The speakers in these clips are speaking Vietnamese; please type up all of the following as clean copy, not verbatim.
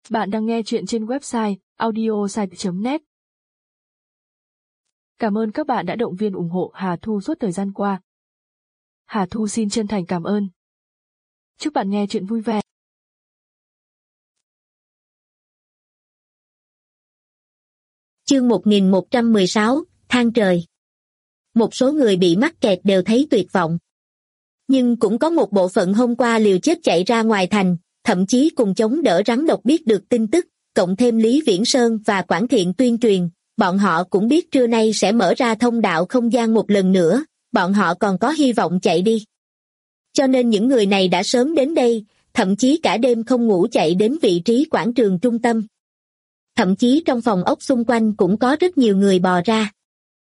Bạn đang nghe chuyện trên website audiosite.net. Cảm ơn các bạn đã động viên ủng hộ Hà Thu suốt thời gian qua. Hà Thu xin chân thành cảm ơn. Chúc bạn nghe chuyện vui vẻ. Chương 1116, Than trời. Một số người bị mắc kẹt đều thấy tuyệt vọng. Nhưng cũng có một bộ phận hôm qua liều chết chạy ra ngoài thành, thậm chí cùng chống đỡ rắn độc biết được tin tức, cộng thêm Lý Viễn Sơn và Quản Thiện tuyên truyền, bọn họ cũng biết trưa nay sẽ mở ra thông đạo không gian một lần nữa, bọn họ còn có hy vọng chạy đi. Cho nên những người này đã sớm đến đây, thậm chí cả đêm không ngủ chạy đến vị trí quảng trường trung tâm. Thậm chí trong phòng ốc xung quanh cũng có rất nhiều người bò ra.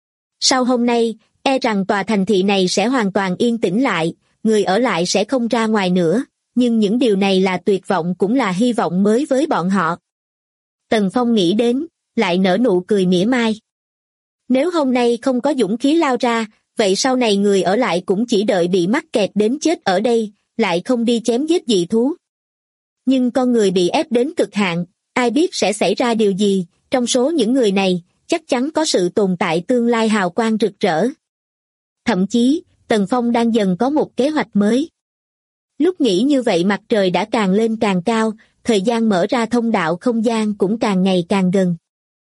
Sau hôm nay, e rằng tòa thành thị này sẽ hoàn toàn yên tĩnh lại, người ở lại sẽ không ra ngoài nữa, nhưng những điều này là tuyệt vọng cũng là hy vọng mới với bọn họ. Tần Phong nghĩ đến, lại nở nụ cười mỉa mai. Nếu hôm nay không có dũng khí lao ra, vậy sau này người ở lại cũng chỉ đợi bị mắc kẹt đến chết ở đây, lại không đi chém giết dị thú. Nhưng con người bị ép đến cực hạn, ai biết sẽ xảy ra điều gì, trong số những người này, chắc chắn có sự tồn tại tương lai hào quang rực rỡ. Thậm chí, Tần Phong đang dần có một kế hoạch mới. Lúc nghĩ như vậy mặt trời đã càng lên càng cao, thời gian mở ra thông đạo không gian cũng càng ngày càng gần.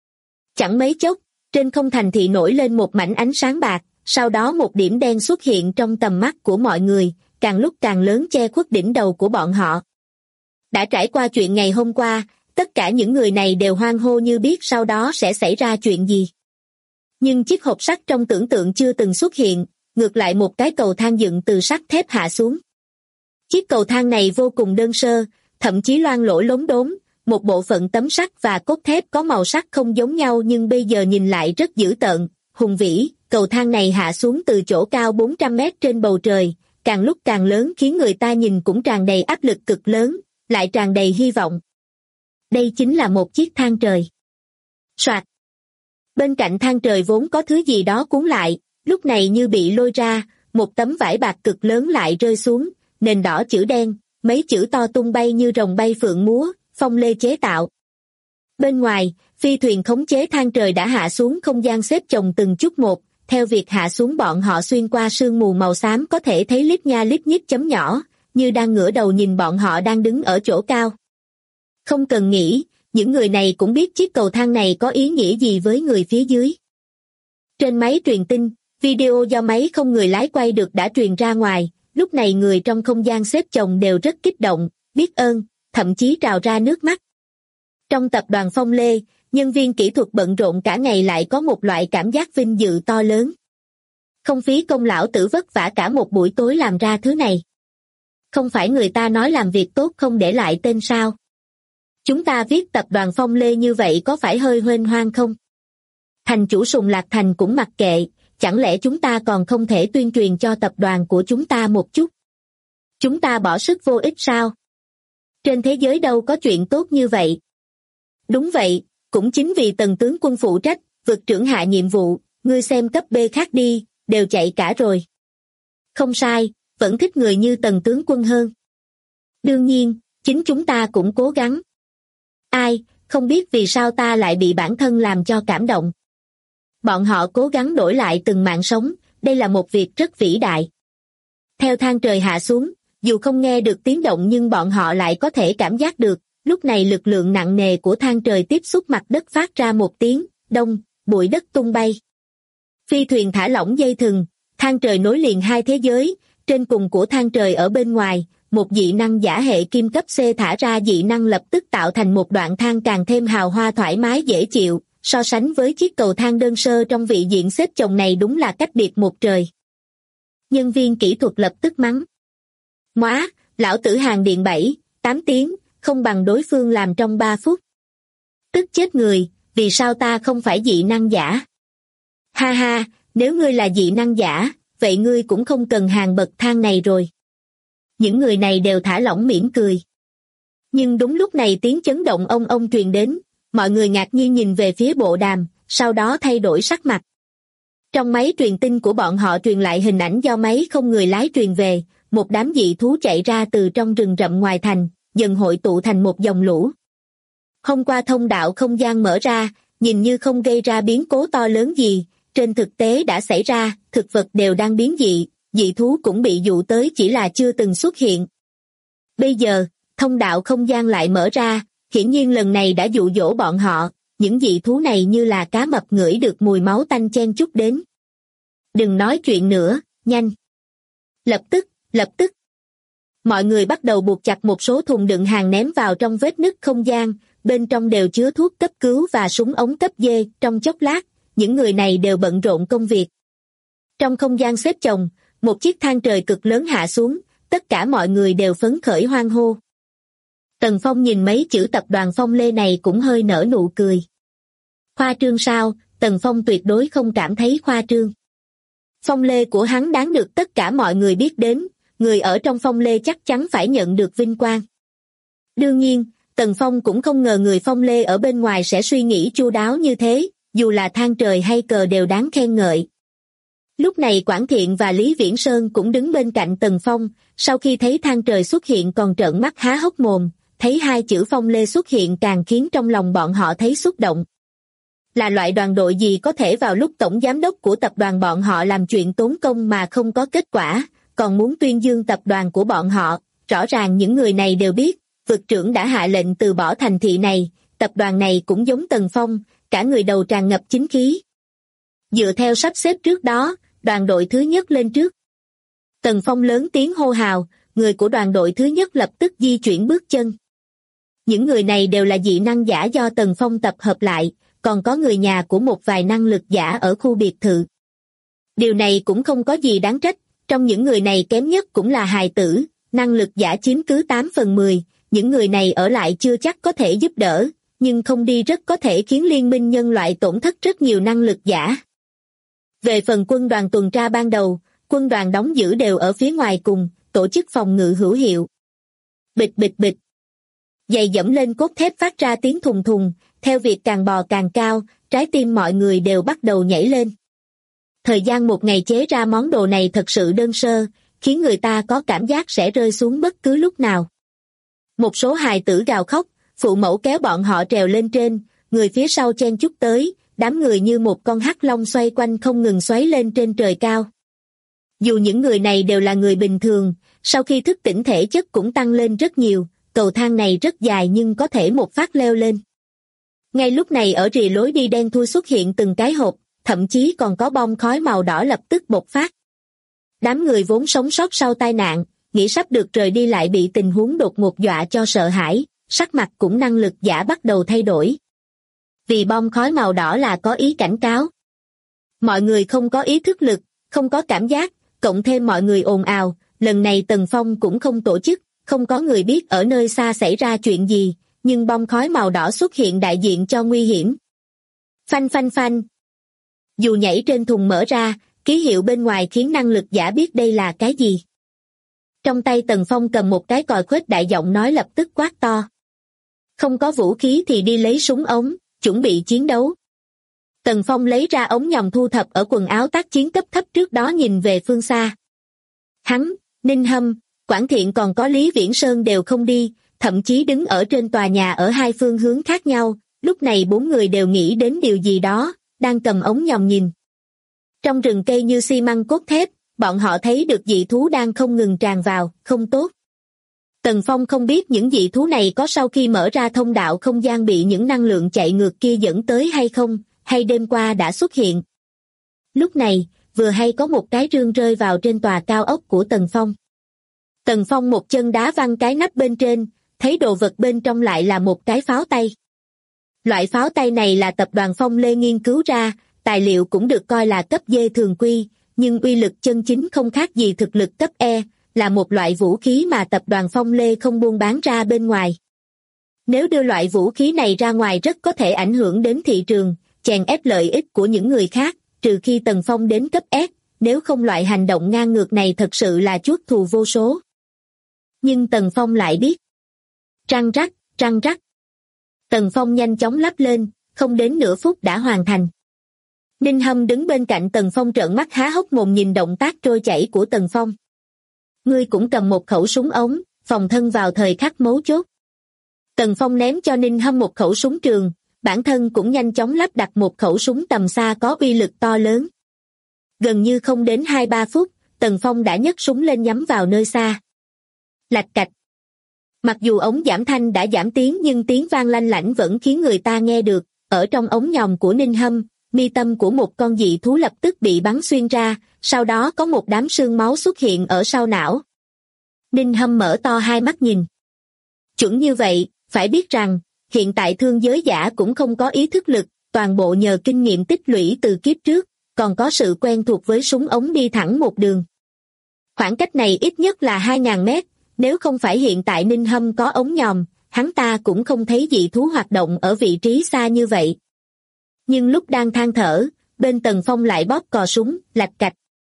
Chẳng mấy chốc, trên không thành thị nổi lên một mảnh ánh sáng bạc, sau đó một điểm đen xuất hiện trong tầm mắt của mọi người, càng lúc càng lớn che khuất đỉnh đầu của bọn họ. Đã trải qua chuyện ngày hôm qua, tất cả những người này đều hoan hô như biết sau đó sẽ xảy ra chuyện gì. Nhưng chiếc hộp sắt trong tưởng tượng chưa từng xuất hiện, ngược lại một cái cầu thang dựng từ sắt thép hạ xuống. Chiếc cầu thang này vô cùng đơn sơ, thậm chí loang lổ lốm đốm, một bộ phận tấm sắt và cốt thép có màu sắc không giống nhau nhưng bây giờ nhìn lại rất dữ tợn, hùng vĩ. Cầu thang này hạ xuống từ chỗ cao 400 mét trên bầu trời, càng lúc càng lớn khiến người ta nhìn cũng tràn đầy áp lực cực lớn, lại tràn đầy hy vọng. Đây chính là một chiếc thang trời. Soạt. Bên cạnh thang trời vốn có thứ gì đó cuốn lại, lúc này như bị lôi ra, một tấm vải bạc cực lớn lại rơi xuống, nền đỏ chữ đen, mấy chữ to tung bay như rồng bay phượng múa, phong lê chế tạo. Bên ngoài, phi thuyền khống chế thang trời đã hạ xuống không gian xếp chồng từng chút một, theo việc hạ xuống bọn họ xuyên qua sương mù màu xám có thể thấy lít nha lít nhít chấm nhỏ, như đang ngửa đầu nhìn bọn họ đang đứng ở chỗ cao. Không cần nghĩ, những người này cũng biết chiếc cầu thang này có ý nghĩa gì với người phía dưới. Trên máy truyền tin, video do máy không người lái quay được đã truyền ra ngoài, lúc này người trong không gian xếp chồng đều rất kích động, biết ơn, thậm chí trào ra nước mắt. Trong tập đoàn Phong Lê, nhân viên kỹ thuật bận rộn cả ngày lại có một loại cảm giác vinh dự to lớn. Không phí công lão tử vất vả cả một buổi tối làm ra thứ này. Không phải người ta nói làm việc tốt không để lại tên sao? Chúng ta viết tập đoàn Phong Lê như vậy có phải hơi huênh hoang không? Thành chủ Sùng Lạc Thành cũng mặc kệ, chẳng lẽ chúng ta còn không thể tuyên truyền cho tập đoàn của chúng ta một chút? Chúng ta bỏ sức vô ích sao? Trên thế giới đâu có chuyện tốt như vậy? Đúng vậy, cũng chính vì Tần tướng quân phụ trách, vực trưởng hạ nhiệm vụ, ngươi xem cấp B khác đi, đều chạy cả rồi. Không sai, vẫn thích người như Tần tướng quân hơn. Đương nhiên, chính chúng ta cũng cố gắng. Ai, không biết vì sao ta lại bị bản thân làm cho cảm động. Bọn họ cố gắng đổi lại từng mạng sống, đây là một việc rất vĩ đại. Theo thang trời hạ xuống, dù không nghe được tiếng động nhưng bọn họ lại có thể cảm giác được, lúc này lực lượng nặng nề của thang trời tiếp xúc mặt đất phát ra một tiếng, đông, bụi đất tung bay. Phi thuyền thả lỏng dây thừng, thang trời nối liền hai thế giới, trên cùng của thang trời ở bên ngoài, một dị năng giả hệ kim cấp C thả ra dị năng lập tức tạo thành một đoạn thang càng thêm hào hoa thoải mái dễ chịu, so sánh với chiếc cầu thang đơn sơ trong vị diện xếp chồng này đúng là cách biệt một trời. Nhân viên kỹ thuật lập tức mắng. Móa, lão tử hàng điện 7-8 tiếng, không bằng đối phương làm trong 3 phút. Tức chết người, vì sao ta không phải dị năng giả? Ha ha, nếu ngươi là dị năng giả, vậy ngươi cũng không cần hàng bậc thang này rồi. Những người này đều thả lỏng mỉm cười. Nhưng đúng lúc này tiếng chấn động ông truyền đến, mọi người ngạc nhiên nhìn về phía bộ đàm, sau đó thay đổi sắc mặt. Trong máy truyền tin của bọn họ truyền lại hình ảnh do máy không người lái truyền về, một đám dị thú chạy ra từ trong rừng rậm ngoài thành, dần hội tụ thành một dòng lũ. Hôm qua thông đạo không gian mở ra, nhìn như không gây ra biến cố to lớn gì, trên thực tế đã xảy ra, thực vật đều đang biến dị, dị thú cũng bị dụ tới chỉ là chưa từng xuất hiện. Bây giờ, thông đạo không gian lại mở ra, hiển nhiên lần này đã dụ dỗ bọn họ, những dị thú này như là cá mập ngửi được mùi máu tanh chen chúc đến. Đừng nói chuyện nữa, nhanh. Lập tức. Mọi người bắt đầu buộc chặt một số thùng đựng hàng ném vào trong vết nứt không gian, bên trong đều chứa thuốc cấp cứu và súng ống cấp D. Trong chốc lát, những người này đều bận rộn công việc. Trong không gian xếp chồng, một chiếc thang trời cực lớn hạ xuống, tất cả mọi người đều phấn khởi hoan hô. Tần Phong nhìn mấy chữ tập đoàn Phong Lê này cũng hơi nở nụ cười. Khoa trương sao? Tần Phong tuyệt đối không cảm thấy khoa trương. Phong Lê của hắn đáng được tất cả mọi người biết đến, người ở trong Phong Lê chắc chắn phải nhận được vinh quang. Đương nhiên, Tần Phong cũng không ngờ người Phong Lê ở bên ngoài sẽ suy nghĩ chu đáo như thế, dù là thang trời hay cờ đều đáng khen ngợi. Lúc này Quảng Thiện và Lý Viễn Sơn cũng đứng bên cạnh Tần Phong, sau khi thấy thang trời xuất hiện còn trợn mắt há hốc mồm, thấy hai chữ Phong Lê xuất hiện càng khiến trong lòng bọn họ thấy xúc động. Là loại đoàn đội gì có thể vào lúc tổng giám đốc của tập đoàn bọn họ làm chuyện tốn công mà không có kết quả, còn muốn tuyên dương tập đoàn của bọn họ, rõ ràng những người này đều biết, vực trưởng đã hạ lệnh từ bỏ thành thị này, tập đoàn này cũng giống Tần Phong, cả người đầu tràn ngập chính khí. Dựa theo sắp xếp trước đó, đoàn đội thứ nhất lên trước. Tần Phong lớn tiếng hô hào, người của đoàn đội thứ nhất lập tức di chuyển bước chân. Những người này đều là dị năng giả do Tần Phong tập hợp lại, còn có người nhà của một vài năng lực giả ở khu biệt thự. Điều này cũng không có gì đáng trách, trong những người này kém nhất cũng là hài tử, năng lực giả chiếm cứ 8/10, những người này ở lại chưa chắc có thể giúp đỡ, nhưng không đi rất có thể khiến liên minh nhân loại tổn thất rất nhiều năng lực giả. Về phần quân đoàn tuần tra ban đầu, quân đoàn đóng giữ đều ở phía ngoài cùng, tổ chức phòng ngự hữu hiệu. Bịch bịch bịch. Giày dẫm lên cốt thép phát ra tiếng thùng thùng, theo việc càng bò càng cao, trái tim mọi người đều bắt đầu nhảy lên. Thời gian một ngày chế ra món đồ này thật sự đơn sơ, khiến người ta có cảm giác sẽ rơi xuống bất cứ lúc nào. Một số hài tử gào khóc, phụ mẫu kéo bọn họ trèo lên trên, người phía sau chen chúc tới, đám người như một con hắc long xoay quanh không ngừng xoáy lên trên trời cao. Dù những người này đều là người bình thường, sau khi thức tỉnh thể chất cũng tăng lên rất nhiều, cầu thang này rất dài nhưng có thể một phát leo lên. Ngay lúc này ở rìa lối đi đen thui xuất hiện từng cái hộp, thậm chí còn có bom khói màu đỏ lập tức bộc phát. Đám người vốn sống sót sau tai nạn, nghĩ sắp được rời đi lại bị tình huống đột ngột dọa cho sợ hãi, sắc mặt cũng năng lực giả bắt đầu thay đổi. Vì bom khói màu đỏ là có ý cảnh cáo. Mọi người không có ý thức lực, không có cảm giác, cộng thêm mọi người ồn ào, lần này Tần Phong cũng không tổ chức, không có người biết ở nơi xa xảy ra chuyện gì, nhưng bom khói màu đỏ xuất hiện đại diện cho nguy hiểm. Phanh phanh phanh. Dù nhảy trên thùng mở ra, ký hiệu bên ngoài khiến năng lực giả biết đây là cái gì. Trong tay Tần Phong cầm một cái còi khuếch đại giọng nói lập tức quát to. Không có vũ khí thì đi lấy súng ống, chuẩn bị chiến đấu. Tần Phong lấy ra ống nhòm thu thập ở quần áo tác chiến cấp thấp trước đó nhìn về phương xa. Hắn, Ninh Hâm, Quảng Thiện còn có Lý Viễn Sơn đều không đi, thậm chí đứng ở trên tòa nhà ở hai phương hướng khác nhau, lúc này bốn người đều nghĩ đến điều gì đó, đang cầm ống nhòm nhìn. Trong rừng cây như xi măng cốt thép, bọn họ thấy được dị thú đang không ngừng tràn vào, không tốt. Tần Phong không biết những dị thú này có sau khi mở ra thông đạo không gian bị những năng lượng chạy ngược kia dẫn tới hay không, hay đêm qua đã xuất hiện. Lúc này, vừa hay có một cái rương rơi vào trên tòa cao ốc của Tần Phong. Tần Phong một chân đá văng cái nắp bên trên, thấy đồ vật bên trong lại là một cái pháo tay. Loại pháo tay này là tập đoàn Phong Lê nghiên cứu ra, tài liệu cũng được coi là cấp D thường quy, nhưng uy lực chân chính không khác gì thực lực cấp E, là một loại vũ khí mà tập đoàn Phong Lê không buôn bán ra bên ngoài. Nếu đưa loại vũ khí này ra ngoài rất có thể ảnh hưởng đến thị trường, chèn ép lợi ích của những người khác, trừ khi Tần Phong đến cấp S, nếu không loại hành động ngang ngược này thật sự là chuốc thù vô số. Nhưng Tần Phong lại biết. Răng rắc, răng rắc. Tần Phong nhanh chóng lắp lên, không đến nửa phút đã hoàn thành. Ninh Hâm đứng bên cạnh Tần Phong trợn mắt há hốc mồm nhìn động tác trôi chảy của Tần Phong. Ngươi cũng cầm một khẩu súng ống, phòng thân vào thời khắc mấu chốt. Tần Phong ném cho Ninh Hâm một khẩu súng trường, bản thân cũng nhanh chóng lắp đặt một khẩu súng tầm xa có uy lực to lớn. Gần như không đến 2-3 phút, Tần Phong đã nhấc súng lên nhắm vào nơi xa. Lạch cạch. Mặc dù ống giảm thanh đã giảm tiếng nhưng tiếng vang lanh lảnh vẫn khiến người ta nghe được. Ở trong ống nhòm của Ninh Hâm, mi tâm của một con dị thú lập tức bị bắn xuyên ra, sau đó có một đám sương máu xuất hiện ở sau não. Ninh Hâm mở to hai mắt nhìn. Chuẩn như vậy, phải biết rằng, hiện tại thương giới giả cũng không có ý thức lực, toàn bộ nhờ kinh nghiệm tích lũy từ kiếp trước, còn có sự quen thuộc với súng ống đi thẳng một đường. Khoảng cách này ít nhất là 2.000 mét, nếu không phải hiện tại Ninh Hâm có ống nhòm, hắn ta cũng không thấy dị thú hoạt động ở vị trí xa như vậy. Nhưng lúc đang than thở, bên Tần Phong lại bóp cò súng, lạch cạch.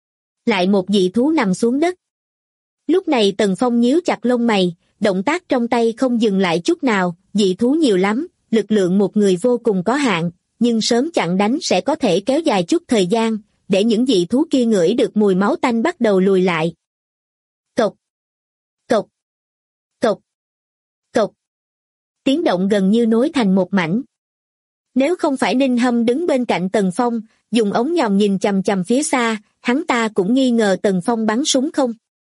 Lại một dị thú nằm xuống đất. Lúc này Tần Phong nhíu chặt lông mày, động tác trong tay không dừng lại chút nào, dị thú nhiều lắm, lực lượng một người vô cùng có hạn, nhưng sớm chặn đánh sẽ có thể kéo dài chút thời gian, để những dị thú kia ngửi được mùi máu tanh bắt đầu lùi lại. Cộc, cộc, cộc, cộc. Tiếng động gần như nối thành một mảnh. Nếu không phải Ninh Hâm đứng bên cạnh Tần Phong, dùng ống nhòm nhìn chằm chằm phía xa, hắn ta cũng nghi ngờ Tần Phong bắn súng không.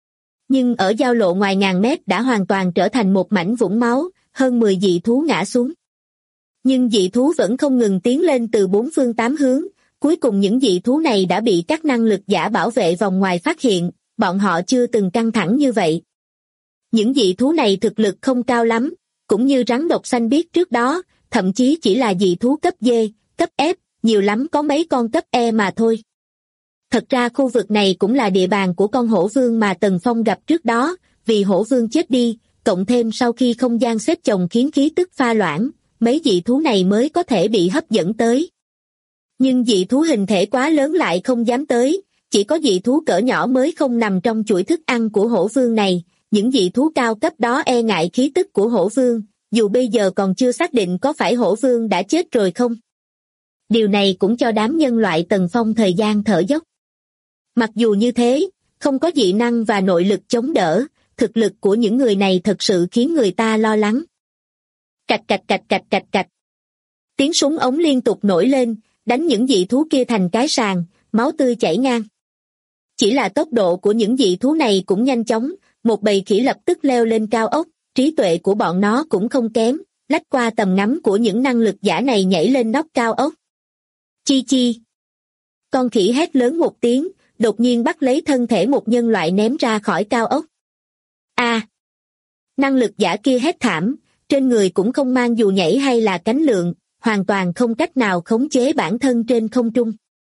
Nhưng ở giao lộ ngoài ngàn mét đã hoàn toàn trở thành một mảnh vũng máu, hơn 10 dị thú ngã xuống. Nhưng dị thú vẫn không ngừng tiến lên từ 4 phương 8 hướng, cuối cùng những dị thú này đã bị các năng lực giả bảo vệ vòng ngoài phát hiện, bọn họ chưa từng căng thẳng như vậy. Những dị thú này thực lực không cao lắm, cũng như rắn độc xanh biết trước đó, thậm chí chỉ là dị thú cấp D, cấp F, nhiều lắm có mấy con cấp E mà thôi. Thật ra khu vực này cũng là địa bàn của con hổ vương mà Tần Phong gặp trước đó, vì hổ vương chết đi, cộng thêm sau khi không gian xếp chồng khiến khí tức pha loãng, mấy dị thú này mới có thể bị hấp dẫn tới. Nhưng dị thú hình thể quá lớn lại không dám tới, chỉ có dị thú cỡ nhỏ mới không nằm trong chuỗi thức ăn của hổ vương này, những dị thú cao cấp đó e ngại khí tức của hổ vương, dù bây giờ còn chưa xác định có phải hổ vương đã chết rồi không. Điều này cũng cho đám nhân loại Tần Phong thời gian thở dốc. Mặc dù như thế, không có dị năng và nội lực chống đỡ, thực lực của những người này thật sự khiến người ta lo lắng. Cạch cạch cạch cạch cạch cạch. Tiếng súng ống liên tục nổi lên, đánh những dị thú kia thành cái sàng, máu tươi chảy ngang. Chỉ là tốc độ của những dị thú này cũng nhanh chóng, một bầy khỉ lập tức leo lên cao ốc, trí tuệ của bọn nó cũng không kém, lách qua tầm ngắm của những năng lực giả này nhảy lên nóc cao ốc. Chi chi. Con khỉ hét lớn một tiếng, đột nhiên bắt lấy thân thể một nhân loại ném ra khỏi cao ốc. A! Năng lực giả kia hét thảm, trên người cũng không mang dù nhảy hay là cánh lượn, hoàn toàn không cách nào khống chế bản thân trên không trung.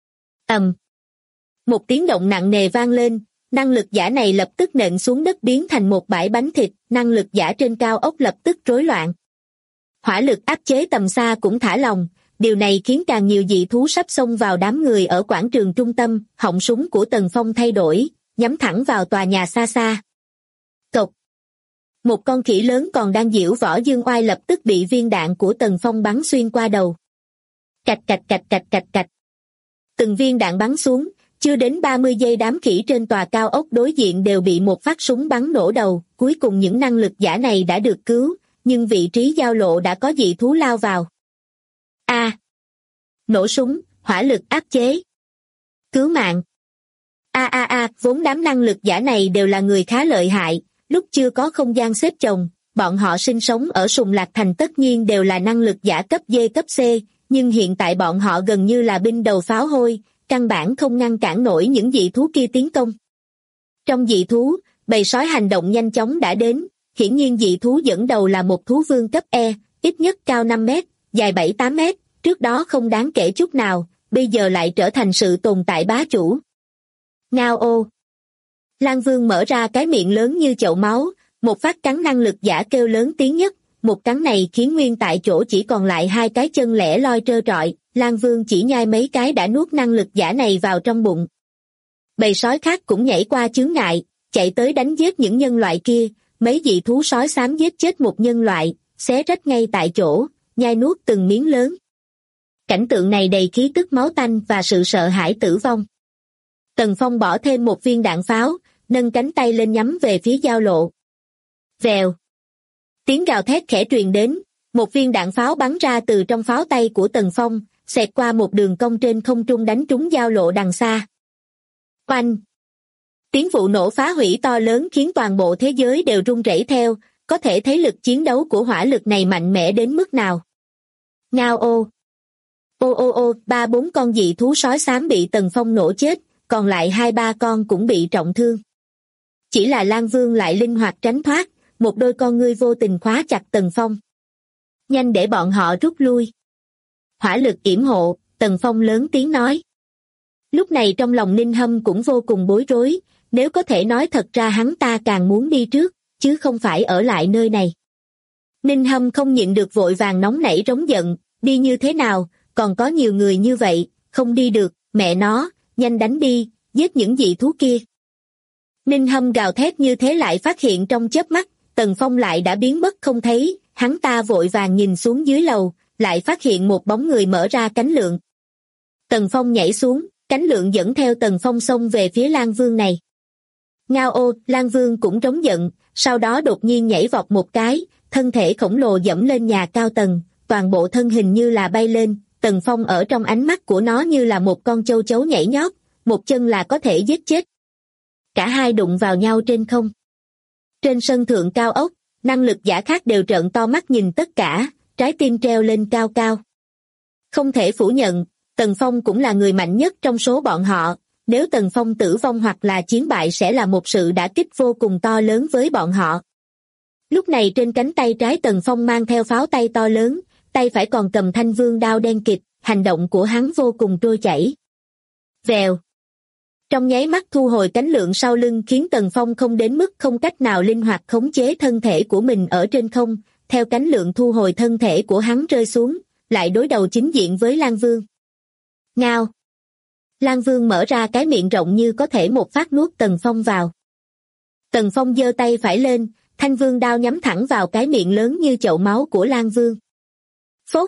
Một tiếng động nặng nề vang lên, năng lực giả này lập tức nện xuống đất biến thành một bãi bánh thịt, năng lực giả trên cao ốc lập tức rối loạn. Hỏa lực áp chế tầm xa cũng thả lỏng, điều này khiến càng nhiều dị thú sắp xông vào đám người ở quảng trường trung tâm, họng súng của Tần Phong thay đổi, nhắm thẳng vào tòa nhà xa xa. Cộc! Một con khỉ lớn còn đang giễu võ dương oai lập tức bị viên đạn của Tần Phong bắn xuyên qua đầu. Cạch cạch cạch cạch cạch cạch. Từng viên đạn bắn xuống, chưa đến 30 giây đám khỉ trên tòa cao ốc đối diện đều bị một phát súng bắn nổ đầu, cuối cùng những năng lực giả này đã được cứu, nhưng vị trí giao lộ đã có dị thú lao vào. A! Nổ súng, hỏa lực áp chế. Cứu mạng. Vốn đám năng lực giả này đều là người khá lợi hại, lúc chưa có không gian xếp chồng, bọn họ sinh sống ở Sùng Lạc Thành tất nhiên đều là năng lực giả cấp D cấp C, nhưng hiện tại bọn họ gần như là binh đầu pháo hôi, căn bản không ngăn cản nổi những dị thú kia tiến công. Trong dị thú, bầy sói hành động nhanh chóng đã đến, hiển nhiên dị thú dẫn đầu là một thú vương cấp E, ít nhất cao 5 mét, dài 7-8 mét, trước đó không đáng kể chút nào, bây giờ lại trở thành sự tồn tại bá chủ. Ngao ô! Lang Vương mở ra cái miệng lớn như chậu máu, một phát cắn năng lực giả kêu lớn tiếng nhất, một cắn này khiến nguyên tại chỗ chỉ còn lại hai cái chân lẻ loi trơ trọi, Lang Vương chỉ nhai mấy cái đã nuốt năng lực giả này vào trong bụng. Bầy sói khác cũng nhảy qua chướng ngại, chạy tới đánh giết những nhân loại kia, mấy dị thú sói xám giết chết một nhân loại, xé rách ngay tại chỗ, nhai nuốt từng miếng lớn. Cảnh tượng này đầy khí tức máu tanh và sự sợ hãi tử vong. Tần Phong bỏ thêm một viên đạn pháo, nâng cánh tay lên nhắm về phía giao lộ. Vèo. Tiếng gào thét khẽ truyền đến, một viên đạn pháo bắn ra từ trong pháo tay của Tần Phong, xẹt qua một đường cong trên không trung đánh trúng giao lộ đằng xa. Oanh! Tiếng vụ nổ phá hủy to lớn khiến toàn bộ thế giới đều rung rẩy theo, có thể thấy lực chiến đấu của hỏa lực này mạnh mẽ đến mức nào. Ngao ô! Ô, 3-4 con dị thú sói xám bị Tần Phong nổ chết, còn lại 2-3 con cũng bị trọng thương. Chỉ là Lang Vương lại linh hoạt tránh thoát, một đôi con ngươi vô tình khóa chặt Tần Phong. Nhanh để bọn họ rút lui. Hỏa lực yểm hộ, Tần Phong lớn tiếng nói. Lúc này trong lòng Ninh Hâm cũng vô cùng bối rối, nếu có thể nói thật ra hắn ta càng muốn đi trước, chứ không phải ở lại nơi này. Ninh Hâm không nhịn được vội vàng nóng nảy rống giận, đi như thế nào, còn có nhiều người như vậy, không đi được, mẹ nó, nhanh đánh đi, giết những dị thú kia. Ninh Hâm gào thét như thế lại phát hiện trong chớp mắt, Tần Phong lại đã biến mất không thấy, hắn ta vội vàng nhìn xuống dưới lầu, lại phát hiện một bóng người mở ra cánh lượng. Tần Phong nhảy xuống, cánh lượng dẫn theo Tần Phong xông về phía Lang Vương này. Ngao ô, Lang Vương cũng trống giận, sau đó đột nhiên nhảy vọt một cái, thân thể khổng lồ dẫm lên nhà cao tầng, toàn bộ thân hình như là bay lên, Tần Phong ở trong ánh mắt của nó như là một con châu chấu nhảy nhót, một chân là có thể giết chết. Cả hai đụng vào nhau trên không. Trên sân thượng cao ốc, năng lực giả khác đều trợn to mắt nhìn tất cả, trái tim treo lên cao cao. Không thể phủ nhận, Tần Phong cũng là người mạnh nhất trong số bọn họ, nếu Tần Phong tử vong hoặc là chiến bại sẽ là một sự đả kích vô cùng to lớn với bọn họ. Lúc này trên cánh tay trái Tần Phong mang theo pháo tay to lớn, tay phải còn cầm thanh vương đao đen kịt, hành động của hắn vô cùng trôi chảy. Vèo. Trong nháy mắt thu hồi cánh lượng sau lưng khiến Tần Phong không đến mức không cách nào linh hoạt khống chế thân thể của mình ở trên không, theo cánh lượng thu hồi thân thể của hắn rơi xuống, lại đối đầu chính diện với Lang Vương. Ngao. Lang Vương mở ra cái miệng rộng như có thể một phát nuốt Tần Phong vào. Tần Phong giơ tay phải lên, thanh vương đao nhắm thẳng vào cái miệng lớn như chậu máu của Lang Vương. Phốt.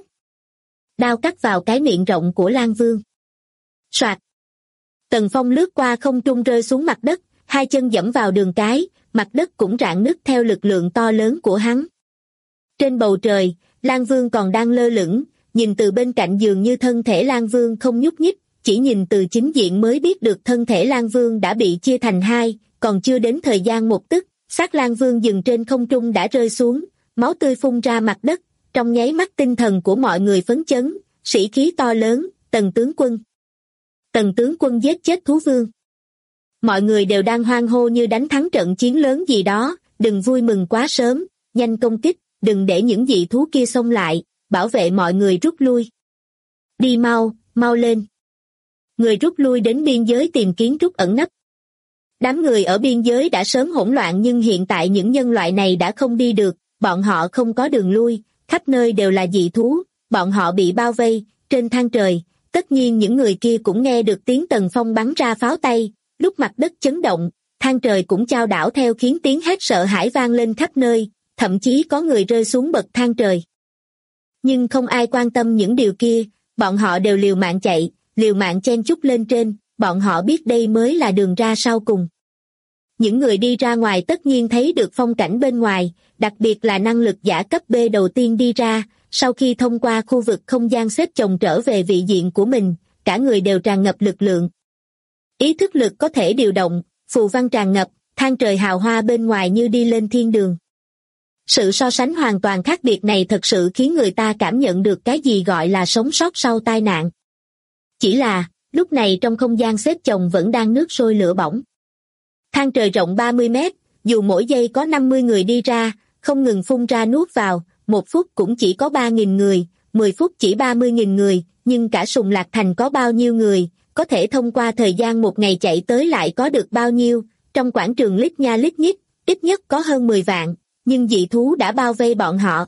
Đao cắt vào cái miệng rộng của Lang Vương. Soạt. Tần Phong lướt qua không trung rơi xuống mặt đất, hai chân giẫm vào đường cái, mặt đất cũng rạn nứt theo lực lượng to lớn của hắn. Trên bầu trời, Lang Vương còn đang lơ lửng, nhìn từ bên cạnh dường như thân thể Lang Vương không nhúc nhích, chỉ nhìn từ chính diện mới biết được thân thể Lang Vương đã bị chia thành hai, còn chưa đến thời gian một tức, xác Lang Vương dừng trên không trung đã rơi xuống, máu tươi phun ra mặt đất, trong nháy mắt tinh thần của mọi người phấn chấn, sĩ khí to lớn, Tần tướng quân. Tần tướng quân giết chết thú vương. Mọi người đều đang hoan hô như đánh thắng trận chiến lớn gì đó, đừng vui mừng quá sớm, nhanh công kích, đừng để những dị thú kia xông lại, bảo vệ mọi người rút lui. Đi mau, mau lên. Người rút lui đến biên giới tìm kiến trúc ẩn nấp. Đám người ở biên giới đã sớm hỗn loạn nhưng hiện tại những nhân loại này đã không đi được, bọn họ không có đường lui, khắp nơi đều là dị thú, bọn họ bị bao vây, trên thang trời. Tất nhiên những người kia cũng nghe được tiếng Tần Phong bắn ra pháo tay, lúc mặt đất chấn động, thang trời cũng chao đảo theo khiến tiếng hét sợ hãi vang lên khắp nơi, thậm chí có người rơi xuống bậc thang trời. Nhưng không ai quan tâm những điều kia, bọn họ đều liều mạng chạy, liều mạng chen chúc lên trên, bọn họ biết đây mới là đường ra sau cùng. Những người đi ra ngoài tất nhiên thấy được phong cảnh bên ngoài, đặc biệt là năng lực giả cấp B đầu tiên đi ra, sau khi thông qua khu vực không gian xếp chồng trở về vị diện của mình, cả người đều tràn ngập lực lượng. Ý thức lực có thể điều động, phù văn tràn ngập, thang trời hào hoa bên ngoài như đi lên thiên đường. Sự so sánh hoàn toàn khác biệt này thật sự khiến người ta cảm nhận được cái gì gọi là sống sót sau tai nạn. Chỉ là, lúc này trong không gian xếp chồng vẫn đang nước sôi lửa bỏng. Thang trời rộng 30 mét, dù mỗi giây có 50 người đi ra, không ngừng phun ra nuốt vào, 1 phút cũng chỉ có 3.000 người, 10 phút chỉ 30.000 người, nhưng cả Sùng Lạc Thành có bao nhiêu người, có thể thông qua thời gian một ngày chạy tới lại có được bao nhiêu, trong quảng trường lít nha lít nhít, ít nhất có hơn 10 vạn, nhưng dị thú đã bao vây bọn họ.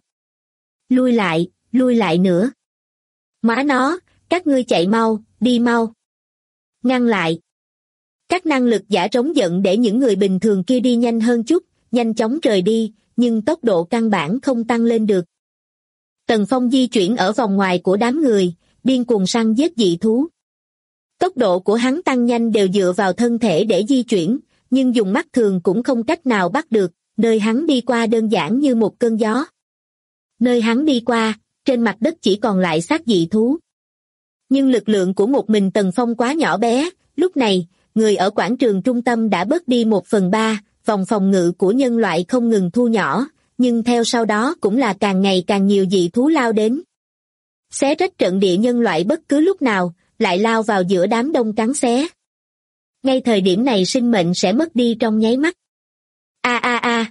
Lui lại nữa. Má nó, các ngươi chạy mau, đi mau. Ngăn lại. Các năng lực giả trống giận để những người bình thường kia đi nhanh hơn chút, nhanh chóng rời đi, nhưng tốc độ căn bản không tăng lên được. Tần Phong di chuyển ở vòng ngoài của đám người, điên cuồng săn giết dị thú. Tốc độ của hắn tăng nhanh đều dựa vào thân thể để di chuyển, nhưng dùng mắt thường cũng không cách nào bắt được, nơi hắn đi qua đơn giản như một cơn gió. Nơi hắn đi qua, trên mặt đất chỉ còn lại xác dị thú. Nhưng lực lượng của một mình Tần Phong quá nhỏ bé, lúc này, người ở quảng trường trung tâm đã bớt đi 1/3, vòng phòng ngự của nhân loại không ngừng thu nhỏ, nhưng theo sau đó cũng là càng ngày càng nhiều dị thú lao đến. Xé rách trận địa nhân loại bất cứ lúc nào, lại lao vào giữa đám đông cắn xé. Ngay thời điểm này sinh mệnh sẽ mất đi trong nháy mắt. A.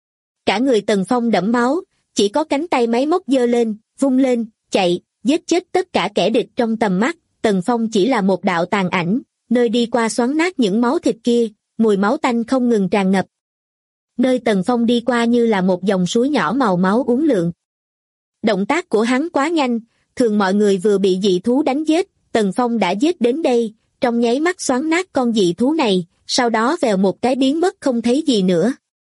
Cả người Tần Phong đẫm máu, chỉ có cánh tay máy móc giơ lên, vung lên, chạy, giết chết tất cả kẻ địch trong tầm mắt. Tần Phong chỉ là một đạo tàn ảnh, nơi đi qua xoắn nát những máu thịt kia, mùi máu tanh không ngừng tràn ngập. Nơi Tần Phong đi qua như là một dòng suối nhỏ màu máu uốn lượn. Động tác của hắn quá nhanh, thường mọi người vừa bị dị thú đánh giết, Tần Phong đã giết đến đây, trong nháy mắt xoắn nát con dị thú này, sau đó vèo một cái biến mất không thấy gì nữa.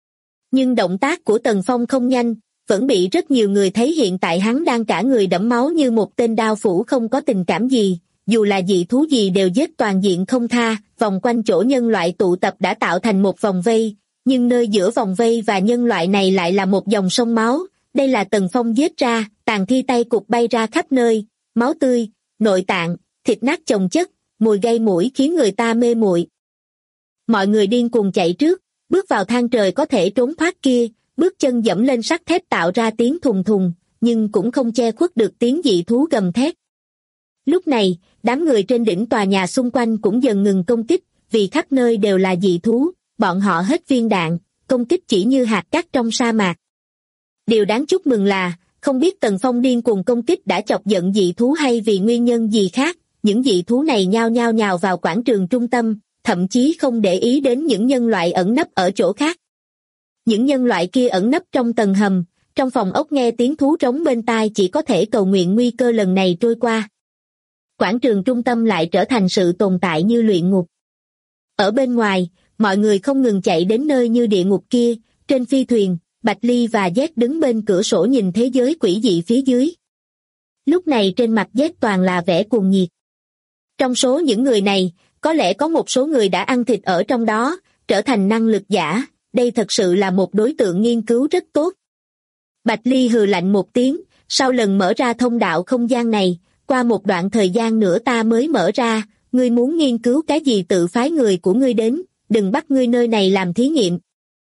Nhưng động tác của Tần Phong không nhanh, vẫn bị rất nhiều người thấy hiện tại hắn đang cả người đẫm máu như một tên đao phủ không có tình cảm gì, dù là dị thú gì đều giết toàn diện không tha, vòng quanh chỗ nhân loại tụ tập đã tạo thành một vòng vây, nhưng nơi giữa vòng vây và nhân loại này lại là một dòng sông máu, đây là Tần Phong giết ra, tàn thi tay cụt bay ra khắp nơi, máu tươi, nội tạng, thịt nát chồng chất, mùi gây mũi khiến người ta mê muội. Mọi người điên cuồng chạy trước, bước vào thang trời có thể trốn thoát kia, bước chân dẫm lên sắt thép tạo ra tiếng thùng thùng, nhưng cũng không che khuất được tiếng dị thú gầm thét. Lúc này, đám người trên đỉnh tòa nhà xung quanh cũng dần ngừng công kích, vì khắp nơi đều là dị thú, bọn họ hết viên đạn, công kích chỉ như hạt cát trong sa mạc. Điều đáng chúc mừng là, không biết Tần Phong điên cuồng công kích đã chọc giận dị thú hay vì nguyên nhân gì khác, những dị thú này nhao nhào vào quảng trường trung tâm, thậm chí không để ý đến những nhân loại ẩn nấp ở chỗ khác. Những nhân loại kia ẩn nấp trong tầng hầm, trong phòng ốc nghe tiếng thú rống bên tai chỉ có thể cầu nguyện nguy cơ lần này trôi qua. Quảng trường trung tâm lại trở thành sự tồn tại như luyện ngục. Ở bên ngoài, mọi người không ngừng chạy đến nơi như địa ngục kia, trên phi thuyền, Bạch Ly và Z đứng bên cửa sổ nhìn thế giới quỷ dị phía dưới. Lúc này trên mặt Z toàn là vẻ cuồng nhiệt. Trong số những người này, có lẽ có một số người đã ăn thịt ở trong đó, trở thành năng lực giả, đây thật sự là một đối tượng nghiên cứu rất tốt. Bạch Ly hừ lạnh một tiếng, sau lần mở ra thông đạo không gian này, qua một đoạn thời gian nữa ta mới mở ra, ngươi muốn nghiên cứu cái gì tự phái người của ngươi đến, đừng bắt ngươi nơi này làm thí nghiệm.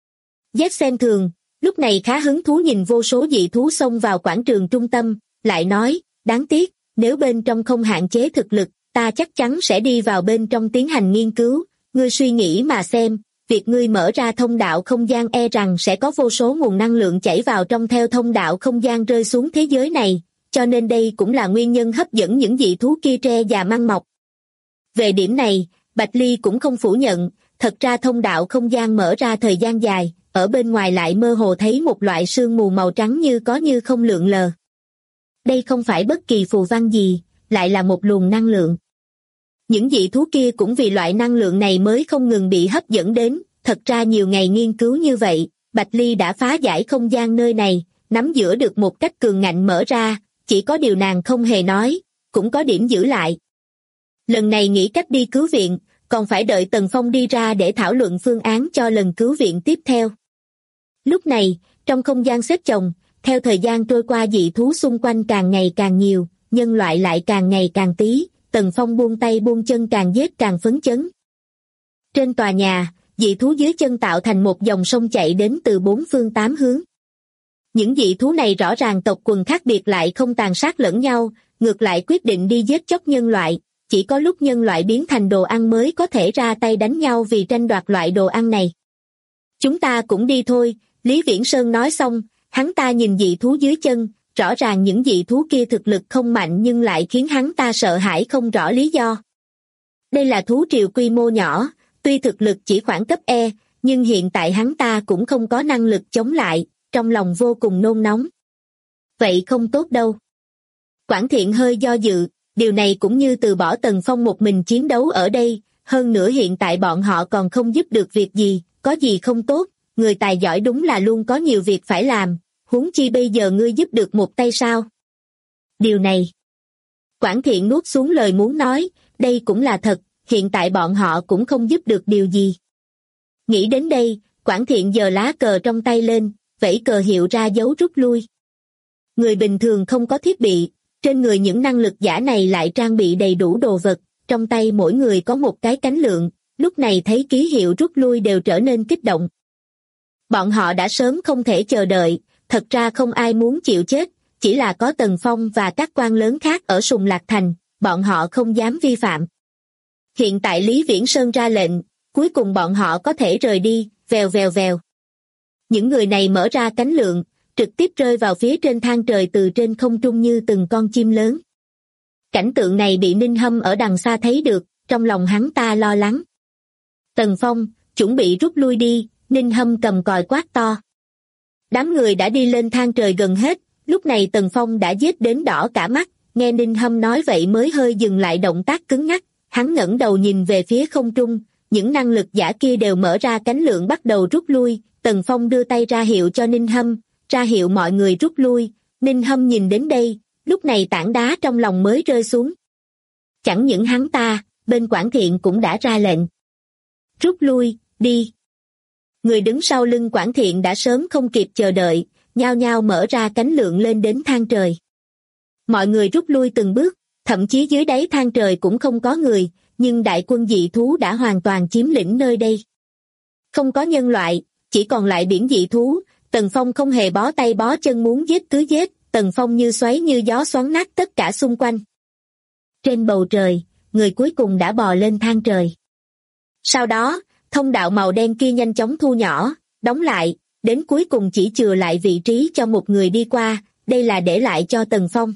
Z xem thường, lúc này khá hứng thú nhìn vô số dị thú xông vào quảng trường trung tâm, lại nói, đáng tiếc, nếu bên trong không hạn chế thực lực, ta chắc chắn sẽ đi vào bên trong tiến hành nghiên cứu, ngươi suy nghĩ mà xem, việc ngươi mở ra thông đạo không gian e rằng sẽ có vô số nguồn năng lượng chảy vào trong theo thông đạo không gian rơi xuống thế giới này, cho nên đây cũng là nguyên nhân hấp dẫn những dị thú kia tre và măng mọc. Về điểm này, Bạch Ly cũng không phủ nhận, thật ra thông đạo không gian mở ra thời gian dài, ở bên ngoài lại mơ hồ thấy một loại sương mù màu trắng như có như không lượn lờ. Đây không phải bất kỳ phù văn gì, lại là một luồng năng lượng. Những dị thú kia cũng vì loại năng lượng này mới không ngừng bị hấp dẫn đến, thật ra nhiều ngày nghiên cứu như vậy, Bạch Ly đã phá giải không gian nơi này, nắm giữ được một cách cường ngạnh mở ra, chỉ có điều nàng không hề nói, cũng có điểm giữ lại. Lần này nghĩ cách đi cứu viện, còn phải đợi Tần Phong đi ra để thảo luận phương án cho lần cứu viện tiếp theo. Lúc này, trong không gian xếp chồng, theo thời gian trôi qua dị thú xung quanh càng ngày càng nhiều, nhân loại lại càng ngày càng tí, Tần Phong buông tay buông chân càng giết càng phấn chấn. Trên tòa nhà, dị thú dưới chân tạo thành một dòng sông chạy đến từ 4 phương 8 hướng. Những dị thú này rõ ràng tộc quần khác biệt lại không tàn sát lẫn nhau, ngược lại quyết định đi giết chóc nhân loại, chỉ có lúc nhân loại biến thành đồ ăn mới có thể ra tay đánh nhau vì tranh đoạt loại đồ ăn này. Chúng ta cũng đi thôi, Lý Viễn Sơn nói xong, hắn ta nhìn dị thú dưới chân, rõ ràng những dị thú kia thực lực không mạnh nhưng lại khiến hắn ta sợ hãi không rõ lý do. Đây là thú triều quy mô nhỏ, tuy thực lực chỉ khoảng cấp E, nhưng hiện tại hắn ta cũng không có năng lực chống lại, trong lòng vô cùng nôn nóng. Vậy không tốt đâu. Quản Thiện hơi do dự, điều này cũng như từ bỏ Tần Phong một mình chiến đấu ở đây, hơn nữa hiện tại bọn họ còn không giúp được việc gì, có gì không tốt, người tài giỏi đúng là luôn có nhiều việc phải làm, huống chi bây giờ ngươi giúp được một tay sao? Điều này. Quản Thiện nuốt xuống lời muốn nói, đây cũng là thật, hiện tại bọn họ cũng không giúp được điều gì. Nghĩ đến đây, Quản Thiện giơ lá cờ trong tay lên, vẫy cờ hiệu ra dấu rút lui. Người bình thường không có thiết bị, trên người những năng lực giả này lại trang bị đầy đủ đồ vật, trong tay mỗi người có một cái cánh lượng, lúc này thấy ký hiệu rút lui đều trở nên kích động. Bọn họ đã sớm không thể chờ đợi, thật ra không ai muốn chịu chết, chỉ là có Tần Phong và các quan lớn khác ở Sùng Lạc Thành, bọn họ không dám vi phạm. Hiện tại Lý Viễn Sơn ra lệnh, cuối cùng bọn họ có thể rời đi, vèo vèo vèo. Những người này mở ra cánh lượng, trực tiếp rơi vào phía trên thang trời từ trên không trung như từng con chim lớn. Cảnh tượng này bị Ninh Hâm ở đằng xa thấy được, trong lòng hắn ta lo lắng. Tần Phong, chuẩn bị rút lui đi, Ninh Hâm cầm còi quát to. Đám người đã đi lên thang trời gần hết, lúc này Tần Phong đã giết đến đỏ cả mắt, nghe Ninh Hâm nói vậy mới hơi dừng lại động tác cứng ngắc, hắn ngẩng đầu nhìn về phía không trung, những năng lực giả kia đều mở ra cánh lượng bắt đầu rút lui, Tần Phong đưa tay ra hiệu cho Ninh Hâm, ra hiệu mọi người rút lui, Ninh Hâm nhìn đến đây, lúc này tảng đá trong lòng mới rơi xuống. Chẳng những hắn ta, bên Quản Thiện cũng đã ra lệnh. Rút lui, đi. Người đứng sau lưng Quản Thiện đã sớm không kịp chờ đợi, nhao nhao mở ra cánh lượng lên đến thang trời. Mọi người rút lui từng bước, thậm chí dưới đáy thang trời cũng không có người, nhưng đại quân dị thú đã hoàn toàn chiếm lĩnh nơi đây. Không có nhân loại, chỉ còn lại biển dị thú, Tần Phong không hề bó tay bó chân muốn giết cứ giết, Tần Phong như xoáy như gió xoắn nát tất cả xung quanh. Trên bầu trời, người cuối cùng đã bò lên thang trời. Sau đó, thông đạo màu đen kia nhanh chóng thu nhỏ, đóng lại, đến cuối cùng chỉ chừa lại vị trí cho một người đi qua, đây là để lại cho Tần Phong.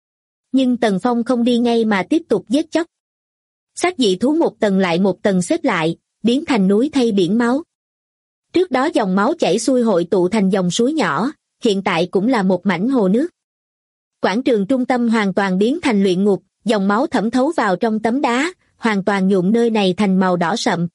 Nhưng Tần Phong không đi ngay mà tiếp tục giết chóc. Xác dị thú một tầng lại một tầng xếp lại, biến thành núi thay biển máu. Trước đó dòng máu chảy xuôi hội tụ thành dòng suối nhỏ, hiện tại cũng là một mảnh hồ nước. Quảng trường trung tâm hoàn toàn biến thành luyện ngục, dòng máu thẩm thấu vào trong tấm đá, hoàn toàn nhuộm nơi này thành màu đỏ sậm.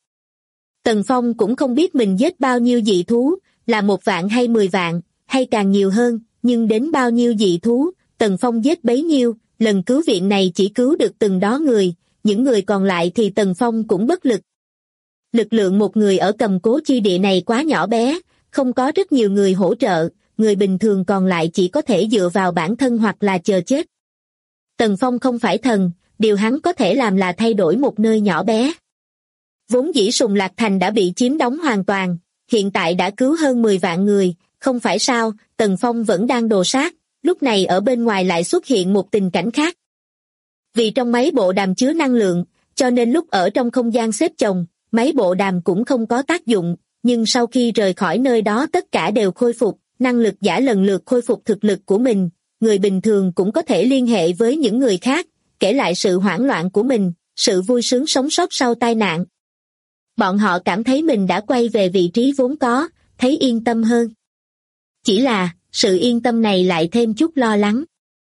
Tần Phong cũng không biết mình giết bao nhiêu dị thú, là 1 vạn hay 10 vạn, hay càng nhiều hơn, nhưng đến bao nhiêu dị thú, Tần Phong giết bấy nhiêu, lần cứu viện này chỉ cứu được từng đó người, những người còn lại thì Tần Phong cũng bất lực. Lực lượng một người ở cầm cố chi địa này quá nhỏ bé, không có rất nhiều người hỗ trợ, người bình thường còn lại chỉ có thể dựa vào bản thân hoặc là chờ chết. Tần Phong không phải thần, điều hắn có thể làm là thay đổi một nơi nhỏ bé. Vốn dĩ Sùng Lạc Thành đã bị chiếm đóng hoàn toàn, hiện tại đã cứu hơn 10 vạn người, không phải sao, Tần Phong vẫn đang đồ sát, lúc này ở bên ngoài lại xuất hiện một tình cảnh khác. Vì trong máy bộ đàm chứa năng lượng, cho nên lúc ở trong không gian xếp chồng, máy bộ đàm cũng không có tác dụng, nhưng sau khi rời khỏi nơi đó tất cả đều khôi phục, năng lực giả lần lượt khôi phục thực lực của mình, người bình thường cũng có thể liên hệ với những người khác, kể lại sự hoảng loạn của mình, sự vui sướng sống sót sau tai nạn. Bọn họ cảm thấy mình đã quay về vị trí vốn có, thấy yên tâm hơn. Chỉ là, sự yên tâm này lại thêm chút lo lắng.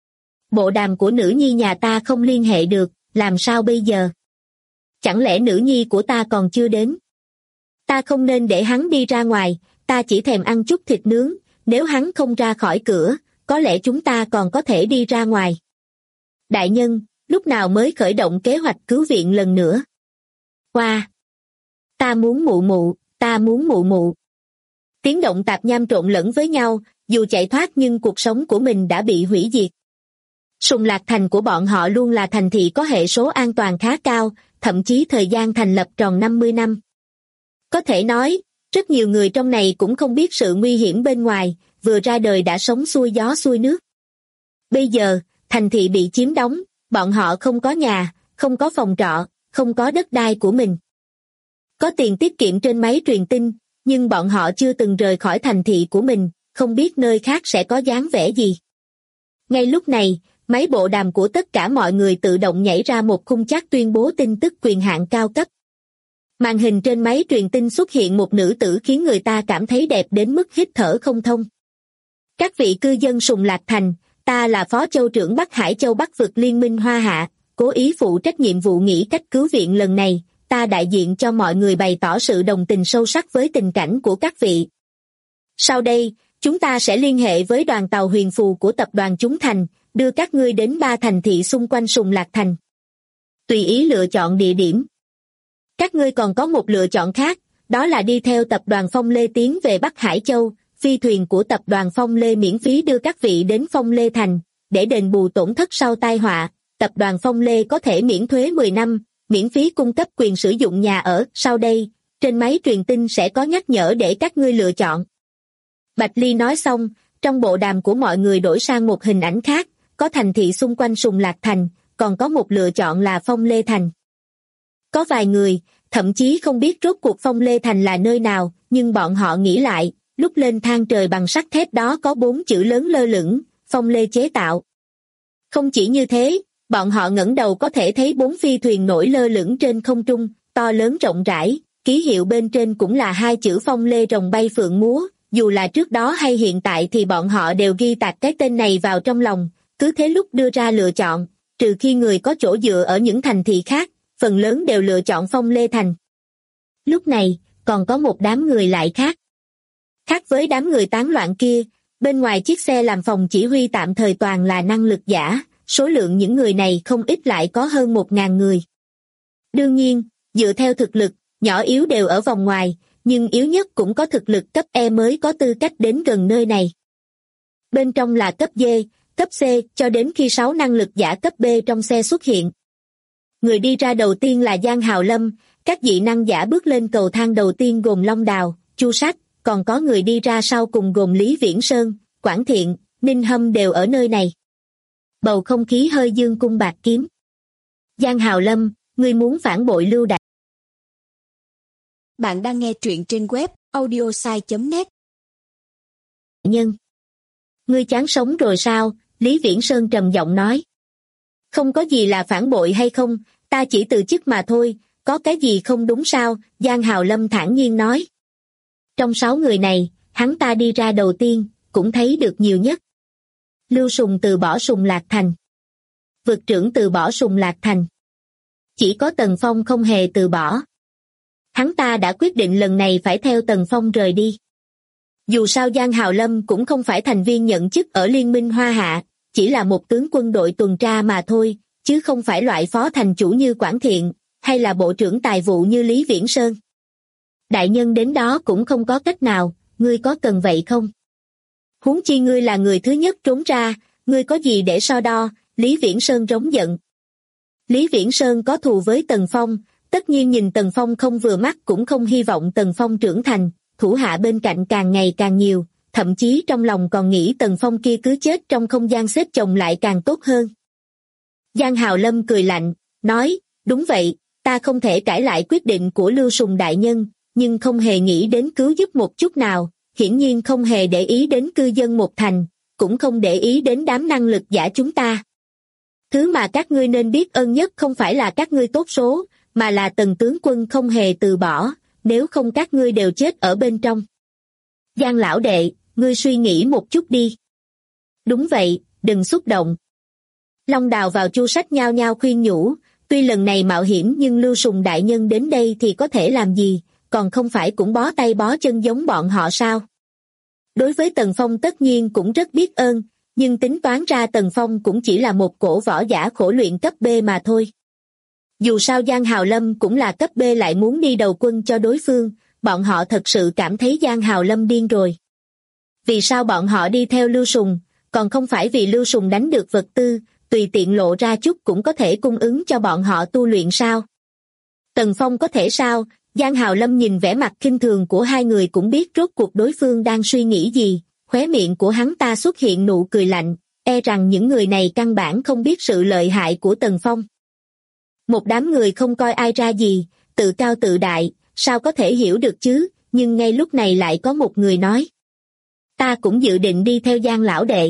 Bộ đàm của nữ nhi nhà ta không liên hệ được, làm sao bây giờ? Chẳng lẽ nữ nhi của ta còn chưa đến? Ta không nên để hắn đi ra ngoài, ta chỉ thèm ăn chút thịt nướng, nếu hắn không ra khỏi cửa, có lẽ chúng ta còn có thể đi ra ngoài. Đại nhân, lúc nào mới khởi động kế hoạch cứu viện lần nữa? Qua! Ta muốn mụ mụ, ta muốn mụ mụ. Tiếng động tạp nham trộn lẫn với nhau, dù chạy thoát nhưng cuộc sống của mình đã bị hủy diệt. Sùng Lạc Thành của bọn họ luôn là thành thị có hệ số an toàn khá cao, thậm chí thời gian thành lập tròn 50 năm. Có thể nói, rất nhiều người trong này cũng không biết sự nguy hiểm bên ngoài, vừa ra đời đã sống xuôi gió xuôi nước. Bây giờ, thành thị bị chiếm đóng, bọn họ không có nhà, không có phòng trọ, không có đất đai của mình. Có tiền tiết kiệm trên máy truyền tin, nhưng bọn họ chưa từng rời khỏi thành thị của mình, không biết nơi khác sẽ có dáng vẻ gì. Ngay lúc này, máy bộ đàm của tất cả mọi người tự động nhảy ra một khung chat tuyên bố tin tức quyền hạn cao cấp. Màn hình trên máy truyền tin xuất hiện một nữ tử khiến người ta cảm thấy đẹp đến mức hít thở không thông. Các vị cư dân Sùng Lạc Thành, ta là Phó Châu trưởng Bắc Hải Châu Bắc vực Liên minh Hoa Hạ, cố ý phụ trách nhiệm vụ nghĩ cách cứu viện lần này, ta đại diện cho mọi người bày tỏ sự đồng tình sâu sắc với tình cảnh của các vị. Sau đây, chúng ta sẽ liên hệ với đoàn tàu Huyền Phù của tập đoàn Chúng Thành, đưa các ngươi đến 3 thành thị xung quanh Sùng Lạc Thành. Tùy ý lựa chọn địa điểm. Các ngươi còn có một lựa chọn khác, đó là đi theo tập đoàn Phong Lê tiến về Bắc Hải Châu. Phi thuyền của tập đoàn Phong Lê miễn phí đưa các vị đến Phong Lê Thành, để đền bù tổn thất sau tai họa. Tập đoàn Phong Lê có thể miễn thuế 10 năm, miễn phí cung cấp quyền sử dụng nhà ở. Sau đây, trên máy truyền tin sẽ có nhắc nhở để các ngươi lựa chọn. Bạch Ly nói xong, trong bộ đàm của mọi người đổi sang một hình ảnh khác, có thành thị xung quanh Sùng Lạc Thành, còn có một lựa chọn là Phong Lê Thành. Có vài người, thậm chí không biết rốt cuộc Phong Lê Thành là nơi nào, nhưng bọn họ nghĩ lại, lúc lên thang trời bằng sắt thép đó có 4 chữ lớn lơ lửng, Phong Lê chế tạo. Không chỉ như thế, bọn họ ngẩng đầu có thể thấy 4 phi thuyền nổi lơ lửng trên không trung, to lớn rộng rãi, ký hiệu bên trên cũng là 2 chữ Phong Lê rồng bay phượng múa, dù là trước đó hay hiện tại thì bọn họ đều ghi tạc cái tên này vào trong lòng, cứ thế lúc đưa ra lựa chọn, trừ khi người có chỗ dựa ở những thành thị khác, phần lớn đều lựa chọn Phong Lê Thành. Lúc này, còn có một đám người lại khác. Khác với đám người tán loạn kia, bên ngoài chiếc xe làm phòng chỉ huy tạm thời toàn là năng lực giả, số lượng những người này không ít lại có hơn 1.000 người. Đương nhiên, dựa theo thực lực, nhỏ yếu đều ở vòng ngoài, nhưng yếu nhất cũng có thực lực cấp E mới có tư cách đến gần nơi này. Bên trong là cấp D, cấp C, cho đến khi 6 năng lực giả cấp B trong xe xuất hiện. Người đi ra đầu tiên là Giang Hào Lâm, các dị năng giả bước lên cầu thang đầu tiên gồm Long Đào, Chu Sách, còn có người đi ra sau cùng gồm Lý Viễn Sơn, Quảng Thiện, Ninh Hâm đều ở nơi này. Bầu không khí hơi dương cung bạc kiếm. Giang Hào Lâm, ngươi muốn phản bội Lưu Đại. Bạn đang nghe truyện trên web audiosai.net. Nhân. Ngươi chán sống rồi sao? Lý Viễn Sơn trầm giọng nói. Không có gì là phản bội hay không, ta chỉ từ chức mà thôi, có cái gì không đúng sao? Giang Hào Lâm thản nhiên nói. Trong 6 người này, hắn ta đi ra đầu tiên, cũng thấy được nhiều nhất. Lưu Sùng từ bỏ Sùng Lạc Thành. Vực trưởng từ bỏ Sùng Lạc Thành. Chỉ có Tần Phong không hề từ bỏ. Hắn ta đã quyết định lần này phải theo Tần Phong rời đi. Dù sao Giang Hào Lâm cũng không phải thành viên nhận chức ở Liên minh Hoa Hạ, chỉ là một tướng quân đội tuần tra mà thôi, chứ không phải loại phó thành chủ như Quảng Thiện, hay là bộ trưởng tài vụ như Lý Viễn Sơn. Đại nhân đến đó cũng không có cách nào, ngươi có cần vậy không? Huống chi ngươi là người thứ nhất trốn ra, ngươi có gì để so đo? Lý Viễn Sơn rống giận. Lý Viễn Sơn có thù với Tần Phong, tất nhiên nhìn Tần Phong không vừa mắt cũng không hy vọng Tần Phong trưởng thành, thủ hạ bên cạnh càng ngày càng nhiều, thậm chí trong lòng còn nghĩ Tần Phong kia cứ chết trong không gian xếp chồng lại càng tốt hơn. Giang Hào Lâm cười lạnh, nói, đúng vậy, ta không thể cãi lại quyết định của Lưu Sùng đại nhân, nhưng không hề nghĩ đến cứu giúp một chút nào, hiển nhiên không hề để ý đến cư dân một thành, cũng không để ý đến đám năng lực giả chúng ta. Thứ mà các ngươi nên biết ơn nhất không phải là các ngươi tốt số, mà là Tần tướng quân không hề từ bỏ, nếu không các ngươi đều chết ở bên trong. Giang lão đệ, ngươi suy nghĩ một chút đi. Đúng vậy, đừng xúc động. Long Đào vào Chu Sách nhao nhao khuyên nhủ, tuy lần này mạo hiểm nhưng Lưu Sùng đại nhân đến đây thì có thể làm gì, còn không phải cũng bó tay bó chân giống bọn họ sao? Đối với Tần Phong tất nhiên cũng rất biết ơn, nhưng tính toán ra Tần Phong cũng chỉ là một cổ võ giả khổ luyện cấp B mà thôi. Dù sao Giang Hào Lâm cũng là cấp B lại muốn đi đầu quân cho đối phương, bọn họ thật sự cảm thấy Giang Hào Lâm điên rồi. Vì sao bọn họ đi theo Lưu Sùng, còn không phải vì Lưu Sùng đánh được vật tư, tùy tiện lộ ra chút cũng có thể cung ứng cho bọn họ tu luyện sao? Tần Phong có thể sao? Giang Hào Lâm nhìn vẻ mặt khinh thường của hai người cũng biết rốt cuộc đối phương đang suy nghĩ gì, khóe miệng của hắn ta xuất hiện nụ cười lạnh, e rằng những người này căn bản không biết sự lợi hại của Tần Phong. Một đám người không coi ai ra gì, tự cao tự đại, sao có thể hiểu được chứ, nhưng ngay lúc này lại có một người nói. Ta cũng dự định đi theo Giang lão đệ.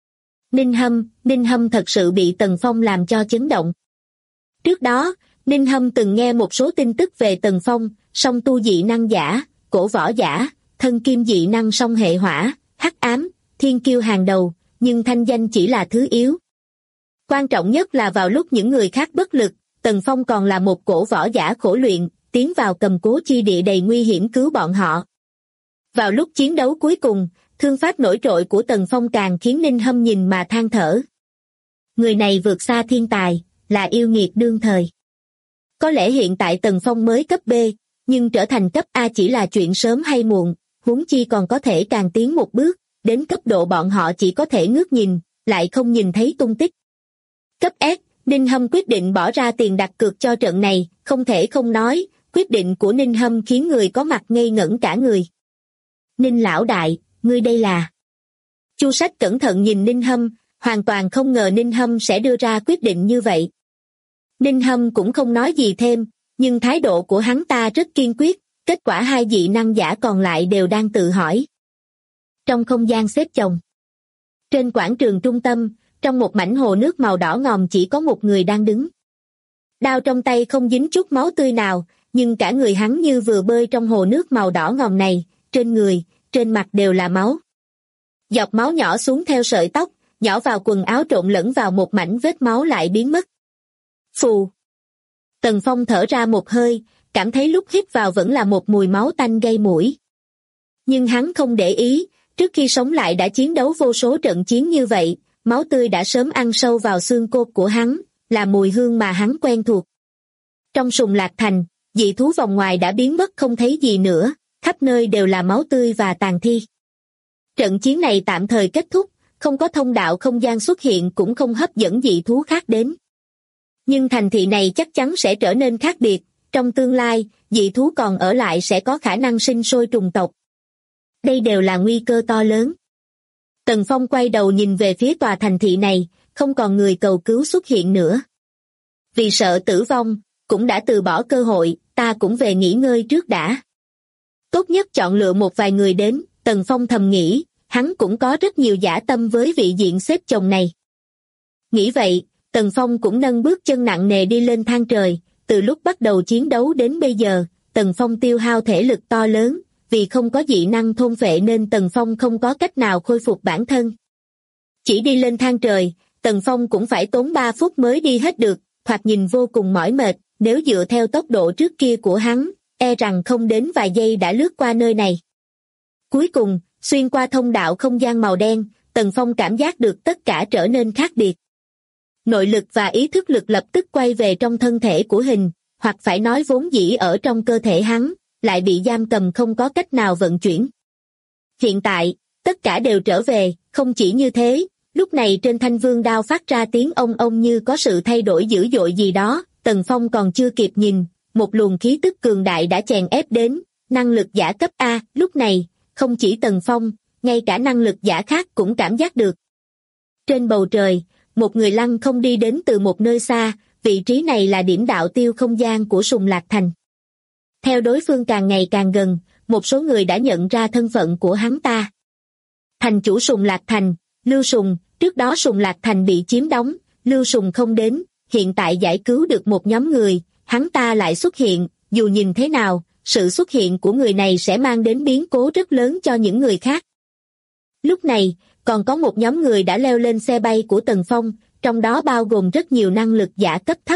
Ninh Hâm thật sự bị Tần Phong làm cho chấn động. Trước đó, Ninh Hâm từng nghe một số tin tức về Tần Phong, song tu dị năng giả, cổ võ giả, thân kim dị năng song hệ hỏa, hắc ám, thiên kiêu hàng đầu, nhưng thanh danh chỉ là thứ yếu. Quan trọng nhất là vào lúc những người khác bất lực, Tần Phong còn là một cổ võ giả khổ luyện, tiến vào cầm cố chi địa đầy nguy hiểm cứu bọn họ. Vào lúc chiến đấu cuối cùng, thương pháp nổi trội của Tần Phong càng khiến Ninh Hâm nhìn mà than thở. Người này vượt xa thiên tài, là yêu nghiệt đương thời. Có lẽ hiện tại Tần Phong mới cấp B, nhưng trở thành cấp A chỉ là chuyện sớm hay muộn, huống chi còn có thể càng tiến một bước, đến cấp độ bọn họ chỉ có thể ngước nhìn, lại không nhìn thấy tung tích. Cấp S, Ninh Hâm quyết định bỏ ra tiền đặt cược cho trận này, không thể không nói, quyết định của Ninh Hâm khiến người có mặt ngây ngẩn cả người. Ninh lão đại, ngươi đây là... Chu Sách cẩn thận nhìn Ninh Hâm, hoàn toàn không ngờ Ninh Hâm sẽ đưa ra quyết định như vậy. Ninh Hâm cũng không nói gì thêm, nhưng thái độ của hắn ta rất kiên quyết, kết quả hai dị năng giả còn lại đều đang tự hỏi. Trong không gian xếp chồng. Trên quảng trường trung tâm, trong một mảnh hồ nước màu đỏ ngòm chỉ có một người đang đứng. Đao trong tay không dính chút máu tươi nào, nhưng cả người hắn như vừa bơi trong hồ nước màu đỏ ngòm này, trên người, trên mặt đều là máu. Giọt máu nhỏ xuống theo sợi tóc, nhỏ vào quần áo trộn lẫn vào một mảnh vết máu lại biến mất. Phù! Tần Phong thở ra một hơi, cảm thấy lúc hít vào vẫn là một mùi máu tanh gây mũi. Nhưng hắn không để ý, trước khi sống lại đã chiến đấu vô số trận chiến như vậy, máu tươi đã sớm ăn sâu vào xương cốt của hắn, là mùi hương mà hắn quen thuộc. Trong Sùng Lạc Thành, dị thú vòng ngoài đã biến mất không thấy gì nữa, khắp nơi đều là máu tươi và tàn thi. Trận chiến này tạm thời kết thúc, không có thông đạo không gian xuất hiện cũng không hấp dẫn dị thú khác đến. Nhưng thành thị này chắc chắn sẽ trở nên khác biệt, trong tương lai, dị thú còn ở lại sẽ có khả năng sinh sôi trùng tộc. Đây đều là nguy cơ to lớn. Tần Phong quay đầu nhìn về phía tòa thành thị này, không còn người cầu cứu xuất hiện nữa. Vì sợ tử vong, cũng đã từ bỏ cơ hội, ta cũng về nghỉ ngơi trước đã. Tốt nhất chọn lựa một vài người đến, Tần Phong thầm nghĩ, hắn cũng có rất nhiều dã tâm với vị diện xếp chồng này. Nghĩ vậy, Tần Phong cũng nâng bước chân nặng nề đi lên thang trời, từ lúc bắt đầu chiến đấu đến bây giờ, Tần Phong tiêu hao thể lực to lớn, vì không có dị năng thôn phệ nên Tần Phong không có cách nào khôi phục bản thân. Chỉ đi lên thang trời, Tần Phong cũng phải tốn 3 phút mới đi hết được, thoạt nhìn vô cùng mỏi mệt, nếu dựa theo tốc độ trước kia của hắn, e rằng không đến vài giây đã lướt qua nơi này. Cuối cùng, xuyên qua thông đạo không gian màu đen, Tần Phong cảm giác được tất cả trở nên khác biệt. Nội lực và ý thức lực lập tức quay về trong thân thể của hình, hoặc phải nói vốn dĩ ở trong cơ thể hắn, lại bị giam cầm không có cách nào vận chuyển. Hiện tại, tất cả đều trở về, không chỉ như thế, lúc này trên thanh vương đao phát ra tiếng ông ông như có sự thay đổi dữ dội gì đó, Tần Phong còn chưa kịp nhìn, một luồng khí tức cường đại đã chèn ép đến, năng lực giả cấp A, lúc này, không chỉ Tần Phong, ngay cả năng lực giả khác cũng cảm giác được. Trên bầu trời, một người lăng không đi đến từ một nơi xa, vị trí này là điểm đạo tiêu không gian của Sùng Lạc Thành. Theo đối phương càng ngày càng gần, một số người đã nhận ra thân phận của hắn ta. Thành chủ Sùng Lạc Thành, Lưu Sùng, trước đó Sùng Lạc Thành bị chiếm đóng, Lưu Sùng không đến, hiện tại giải cứu được một nhóm người, hắn ta lại xuất hiện, dù nhìn thế nào, sự xuất hiện của người này sẽ mang đến biến cố rất lớn cho những người khác. Lúc này, còn có một nhóm người đã leo lên xe bay của Tần Phong, trong đó bao gồm rất nhiều năng lực giả cấp thấp.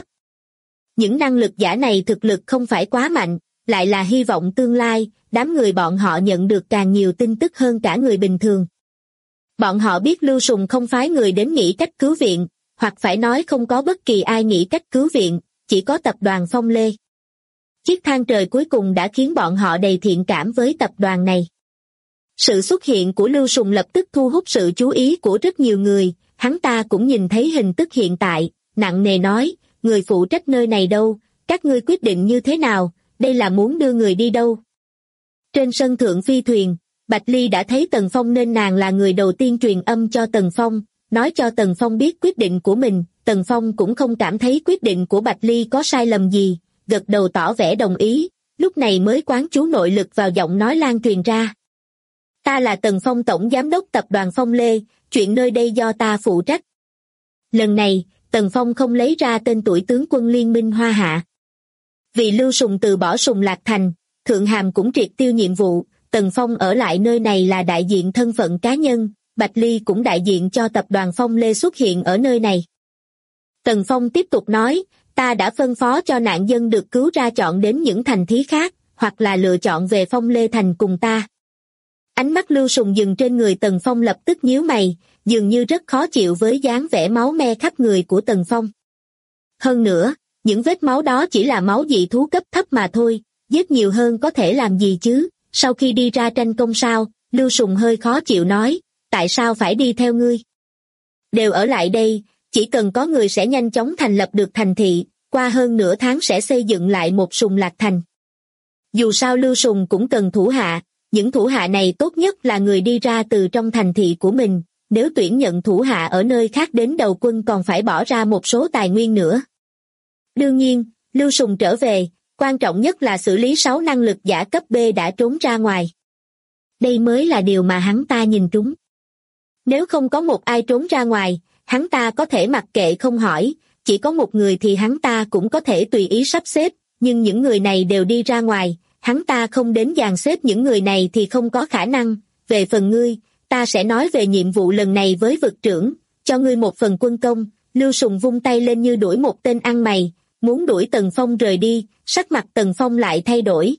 Những năng lực giả này thực lực không phải quá mạnh, lại là hy vọng tương lai, đám người bọn họ nhận được càng nhiều tin tức hơn cả người bình thường. Bọn họ biết Lưu Sùng không phái người đến nghĩ cách cứu viện, hoặc phải nói không có bất kỳ ai nghĩ cách cứu viện, chỉ có tập đoàn Phong Lê. Chiếc thang trời cuối cùng đã khiến bọn họ đầy thiện cảm với tập đoàn này. Sự xuất hiện của Lưu Sùng lập tức thu hút sự chú ý của rất nhiều người, hắn ta cũng nhìn thấy hình tức hiện tại, nặng nề nói, người phụ trách nơi này đâu, các ngươi quyết định như thế nào, đây là muốn đưa người đi đâu. Trên sân thượng phi thuyền, Bạch Ly đã thấy Tần Phong nên nàng là người đầu tiên truyền âm cho Tần Phong, nói cho Tần Phong biết quyết định của mình, Tần Phong cũng không cảm thấy quyết định của Bạch Ly có sai lầm gì, gật đầu tỏ vẻ đồng ý, lúc này mới quán chú nội lực vào giọng nói lan truyền ra. Ta là Tần Phong tổng giám đốc tập đoàn Phong Lê, chuyện nơi đây do ta phụ trách. Lần này, Tần Phong không lấy ra tên tuổi tướng quân Liên minh Hoa Hạ. Vì Lưu Sùng từ bỏ Sùng Lạc Thành, Thượng Hàm cũng triệt tiêu nhiệm vụ, Tần Phong ở lại nơi này là đại diện thân phận cá nhân, Bạch Ly cũng đại diện cho tập đoàn Phong Lê xuất hiện ở nơi này. Tần Phong tiếp tục nói, ta đã phân phó cho nạn dân được cứu ra chọn đến những thành thí khác, hoặc là lựa chọn về Phong Lê Thành cùng ta. Ánh mắt Lưu Sùng dừng trên người Tần Phong lập tức nhíu mày, dường như rất khó chịu với dáng vẻ máu me khắp người của Tần Phong. Hơn nữa, những vết máu đó chỉ là máu dị thú cấp thấp mà thôi, giết nhiều hơn có thể làm gì chứ, sau khi đi ra tranh công sao, Lưu Sùng hơi khó chịu nói, tại sao phải đi theo ngươi? Đều ở lại đây, chỉ cần có người sẽ nhanh chóng thành lập được thành thị, qua hơn nửa tháng sẽ xây dựng lại một Sùng Lạc Thành. Dù sao Lưu Sùng cũng cần thủ hạ, những thủ hạ này tốt nhất là người đi ra từ trong thành thị của mình, nếu tuyển nhận thủ hạ ở nơi khác đến đầu quân còn phải bỏ ra một số tài nguyên nữa. Đương nhiên, Lưu Sùng trở về, quan trọng nhất là xử lý 6 năng lực giả cấp B đã trốn ra ngoài. Đây mới là điều mà hắn ta nhìn trúng. Nếu không có một ai trốn ra ngoài, hắn ta có thể mặc kệ không hỏi, chỉ có một người thì hắn ta cũng có thể tùy ý sắp xếp, nhưng những người này đều đi ra ngoài, hắn ta không đến dàn xếp những người này thì không có khả năng. Về phần ngươi, ta sẽ nói về nhiệm vụ lần này với vực trưởng, cho ngươi một phần quân công. Lưu Sùng vung tay lên như đuổi một tên ăn mày, muốn đuổi Tần Phong rời đi, sắc mặt Tần Phong lại thay đổi.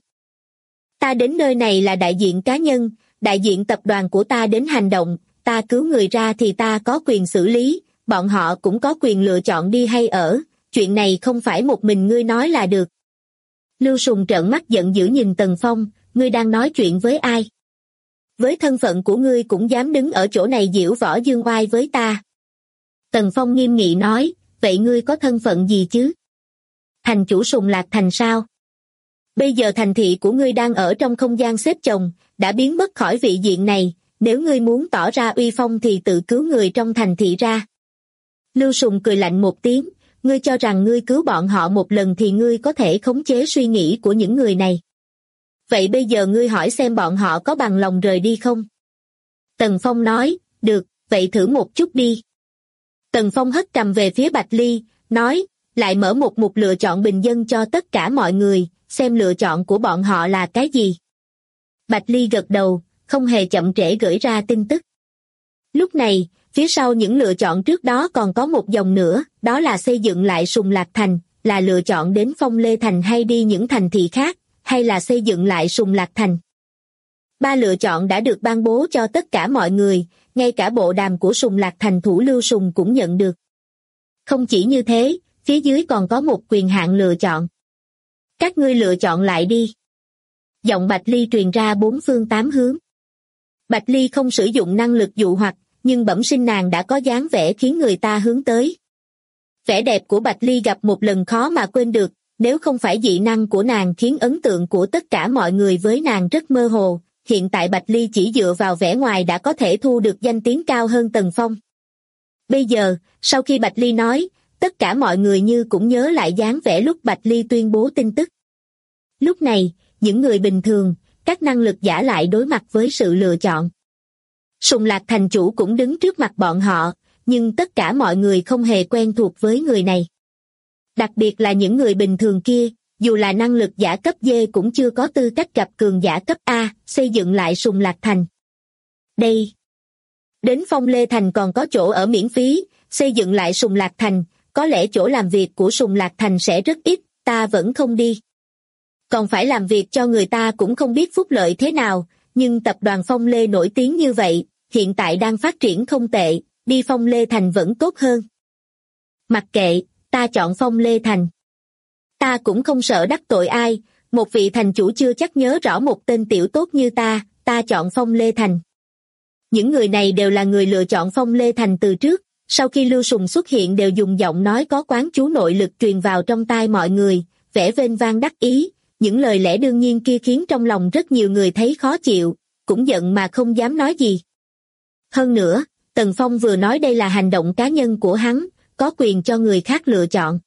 Ta đến nơi này là đại diện cá nhân, đại diện tập đoàn của ta đến hành động, ta cứu người ra thì ta có quyền xử lý, bọn họ cũng có quyền lựa chọn đi hay ở, chuyện này không phải một mình ngươi nói là được. Lưu Sùng trợn mắt giận dữ nhìn Tần Phong, ngươi đang nói chuyện với ai? Với thân phận của ngươi cũng dám đứng ở chỗ này giễu võ dương oai với ta. Tần Phong nghiêm nghị nói, vậy ngươi có thân phận gì chứ? Thành chủ Sùng Lạc Thành sao? Bây giờ thành thị của ngươi đang ở trong không gian xếp chồng, đã biến mất khỏi vị diện này, nếu ngươi muốn tỏ ra uy phong thì tự cứu người trong thành thị ra. Lưu Sùng cười lạnh một tiếng, ngươi cho rằng ngươi cứu bọn họ một lần thì ngươi có thể khống chế suy nghĩ của những người này. Vậy bây giờ ngươi hỏi xem bọn họ có bằng lòng rời đi không? Tần Phong nói, được, vậy thử một chút đi. Tần Phong hất cầm về phía Bạch Ly, nói, lại mở một mục lựa chọn bình dân cho tất cả mọi người, xem lựa chọn của bọn họ là cái gì. Bạch Ly gật đầu, không hề chậm trễ gửi ra tin tức. Lúc này, phía sau những lựa chọn trước đó còn có một dòng nữa, đó là xây dựng lại Sùng Lạc Thành, là lựa chọn đến Phong Lê Thành hay đi những thành thị khác, hay là xây dựng lại Sùng Lạc Thành. 3 lựa chọn đã được ban bố cho tất cả mọi người, ngay cả bộ đàm của Sùng Lạc Thành thủ Lưu Sùng cũng nhận được. Không chỉ như thế, phía dưới còn có một quyền hạn lựa chọn. Các ngươi lựa chọn lại đi. Giọng Bạch Ly truyền ra 4 phương 8 hướng. Bạch Ly không sử dụng năng lực dụ hoặc, nhưng bẩm sinh nàng đã có dáng vẻ khiến người ta hướng tới. Vẻ đẹp của Bạch Ly gặp một lần khó mà quên được, nếu không phải dị năng của nàng khiến ấn tượng của tất cả mọi người với nàng rất mơ hồ, hiện tại Bạch Ly chỉ dựa vào vẻ ngoài đã có thể thu được danh tiếng cao hơn Tần Phong. Bây giờ, sau khi Bạch Ly nói, tất cả mọi người như cũng nhớ lại dáng vẻ lúc Bạch Ly tuyên bố tin tức. Lúc này, những người bình thường, các năng lực giả lại đối mặt với sự lựa chọn. Sùng Lạc thành chủ cũng đứng trước mặt bọn họ, nhưng tất cả mọi người không hề quen thuộc với người này. Đặc biệt là những người bình thường kia, dù là năng lực giả cấp D cũng chưa có tư cách gặp cường giả cấp A, xây dựng lại Sùng Lạc Thành. Đây! Đến Phong Lê Thành còn có chỗ ở miễn phí, xây dựng lại Sùng Lạc Thành, có lẽ chỗ làm việc của Sùng Lạc Thành sẽ rất ít, ta vẫn không đi. Còn phải làm việc cho người ta cũng không biết phúc lợi thế nào, nhưng tập đoàn Phong Lê nổi tiếng như vậy, hiện tại đang phát triển không tệ, đi Phong Lê Thành vẫn tốt hơn. Mặc kệ, ta chọn Phong Lê Thành. Ta cũng không sợ đắc tội ai, một vị thành chủ chưa chắc nhớ rõ một tên tiểu tốt như ta chọn Phong Lê Thành. Những người này đều là người lựa chọn Phong Lê Thành từ trước, sau khi Lưu Sùng xuất hiện đều dùng giọng nói có quán chú nội lực truyền vào trong tai mọi người, vẻ vênh vang đắc ý, những lời lẽ đương nhiên kia khiến trong lòng rất nhiều người thấy khó chịu, cũng giận mà không dám nói gì. Hơn nữa, Tần Phong vừa nói đây là hành động cá nhân của hắn, có quyền cho người khác lựa chọn.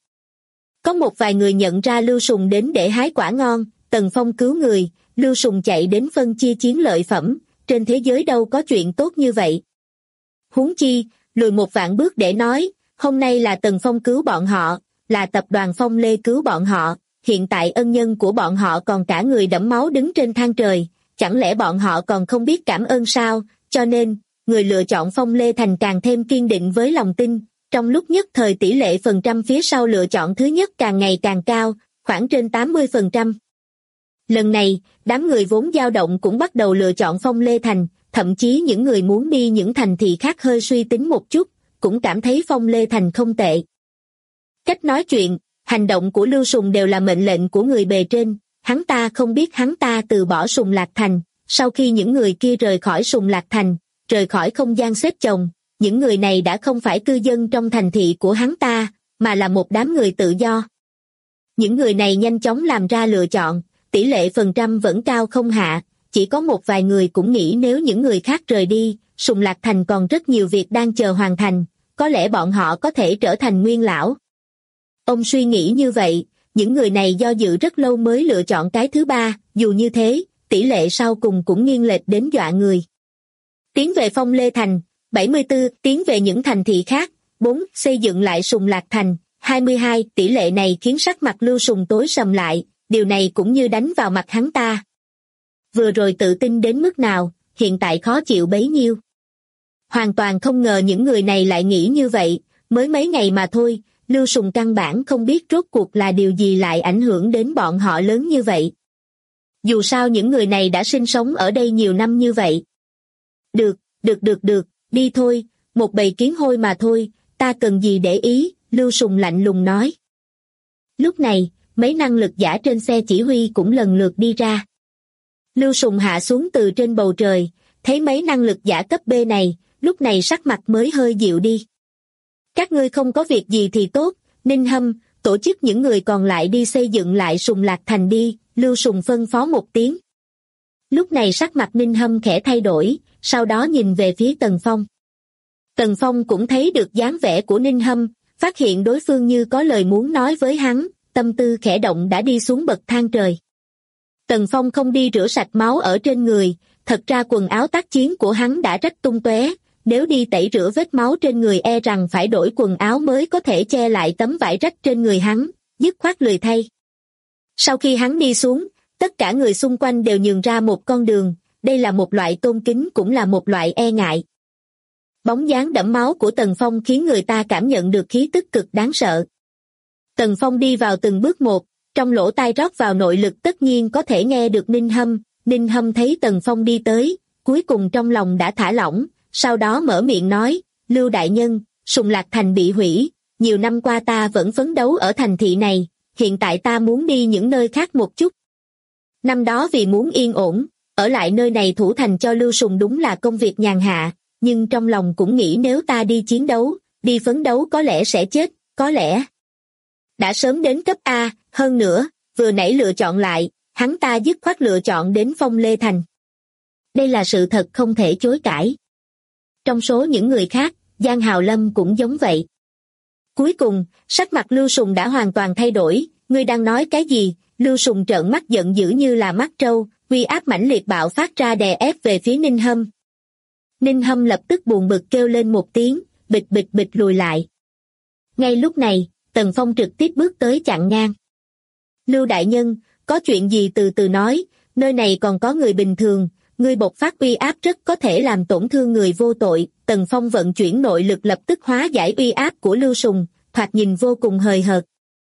Có một vài người nhận ra Lưu Sùng đến để hái quả ngon, Tần Phong cứu người, Lưu Sùng chạy đến phân chia chiến lợi phẩm, trên thế giới đâu có chuyện tốt như vậy. Huống chi, lùi một vạn bước để nói, hôm nay là Tần Phong cứu bọn họ, là tập đoàn Phong Lê cứu bọn họ, hiện tại ân nhân của bọn họ còn cả người đẫm máu đứng trên thang trời, chẳng lẽ bọn họ còn không biết cảm ơn sao, cho nên, người lựa chọn Phong Lê Thành càng thêm kiên định với lòng tin, trong lúc nhất thời tỷ lệ phần trăm phía sau lựa chọn thứ nhất càng ngày càng cao, khoảng trên 80%. Lần này, đám người vốn dao động cũng bắt đầu lựa chọn Phong Lê Thành, thậm chí những người muốn đi những thành thị khác hơi suy tính một chút, cũng cảm thấy Phong Lê Thành không tệ. Cách nói chuyện, hành động của Lưu Sùng đều là mệnh lệnh của người bề trên, hắn ta không biết hắn ta từ bỏ Sùng Lạc Thành, sau khi những người kia rời khỏi Sùng Lạc Thành, rời khỏi không gian xếp chồng, những người này đã không phải cư dân trong thành thị của hắn ta, mà là một đám người tự do. Những người này nhanh chóng làm ra lựa chọn, tỷ lệ phần trăm vẫn cao không hạ, chỉ có một vài người cũng nghĩ nếu những người khác rời đi, Sùng Lạc Thành còn rất nhiều việc đang chờ hoàn thành, có lẽ bọn họ có thể trở thành nguyên lão. Ông suy nghĩ như vậy, những người này do dự rất lâu mới lựa chọn cái thứ ba, dù như thế, tỷ lệ sau cùng cũng nghiêng lệch đến dọa người. Tiến về Phong Lê Thành, 74, tiến về những thành thị khác, 4, xây dựng lại Sùng Lạc Thành, 22, tỷ lệ này khiến sắc mặt Lưu Sùng tối sầm lại, điều này cũng như đánh vào mặt hắn ta. Vừa rồi tự tin đến mức nào, hiện tại khó chịu bấy nhiêu. Hoàn toàn không ngờ những người này lại nghĩ như vậy, mới mấy ngày mà thôi, Lưu Sùng căn bản không biết rốt cuộc là điều gì lại ảnh hưởng đến bọn họ lớn như vậy. Dù sao những người này đã sinh sống ở đây nhiều năm như vậy. Được, đi thôi, một bầy kiến hôi mà thôi, ta cần gì để ý, Lưu Sùng lạnh lùng nói. Lúc này, mấy năng lực giả trên xe chỉ huy cũng lần lượt đi ra. Lưu Sùng hạ xuống từ trên bầu trời, thấy mấy năng lực giả cấp B này, lúc này sắc mặt mới hơi dịu đi. Các ngươi không có việc gì thì tốt, Ninh Hâm, tổ chức những người còn lại đi xây dựng lại Sùng Lạc Thành đi, Lưu Sùng phân phó một tiếng. Lúc này sắc mặt Ninh Hâm khẽ thay đổi, sau đó nhìn về phía Tần Phong. Tần Phong cũng thấy được dáng vẻ của Ninh Hâm, phát hiện đối phương như có lời muốn nói với hắn, tâm tư khẽ động đã đi xuống bậc thang trời. Tần Phong không đi rửa sạch máu ở trên người, thật ra quần áo tác chiến của hắn đã rách tung tóe, nếu đi tẩy rửa vết máu trên người e rằng phải đổi quần áo mới có thể che lại tấm vải rách trên người hắn, dứt khoát lười thay. Sau khi hắn đi xuống, tất cả người xung quanh đều nhường ra một con đường, đây là một loại tôn kính cũng là một loại e ngại. Bóng dáng đẫm máu của Tần Phong khiến người ta cảm nhận được khí tức cực đáng sợ. Tần Phong đi vào từng bước một, trong lỗ tai rót vào nội lực tất nhiên có thể nghe được Ninh Hâm thấy Tần Phong đi tới, cuối cùng trong lòng đã thả lỏng, sau đó mở miệng nói, Lưu đại nhân, Sùng Lạc Thành bị hủy, nhiều năm qua ta vẫn phấn đấu ở thành thị này, hiện tại ta muốn đi những nơi khác một chút. Năm đó vì muốn yên ổn, ở lại nơi này thủ thành cho Lưu Sùng đúng là công việc nhàn hạ, nhưng trong lòng cũng nghĩ nếu ta đi chiến đấu, đi phấn đấu có lẽ sẽ chết, có lẽ đã sớm đến cấp A, hơn nữa, vừa nãy lựa chọn lại, hắn ta dứt khoát lựa chọn đến Phong Lê Thành. Đây là sự thật không thể chối cãi. Trong số những người khác, Giang Hào Lâm cũng giống vậy. Cuối cùng, sắc mặt Lưu Sùng đã hoàn toàn thay đổi, ngươi đang nói cái gì? Lưu Sùng trợn mắt giận dữ như là mắt trâu, uy áp mãnh liệt bạo phát ra đè ép về phía Ninh Hâm. Ninh Hâm lập tức buồn bực kêu lên một tiếng, bịch bịch bịch lùi lại. Ngay lúc này, Tần Phong trực tiếp bước tới chặn ngang. Lưu đại nhân, có chuyện gì từ từ nói, nơi này còn có người bình thường, ngươi bộc phát uy áp rất có thể làm tổn thương người vô tội. Tần Phong vận chuyển nội lực lập tức hóa giải uy áp của Lưu Sùng, thoạt nhìn vô cùng hời hợt.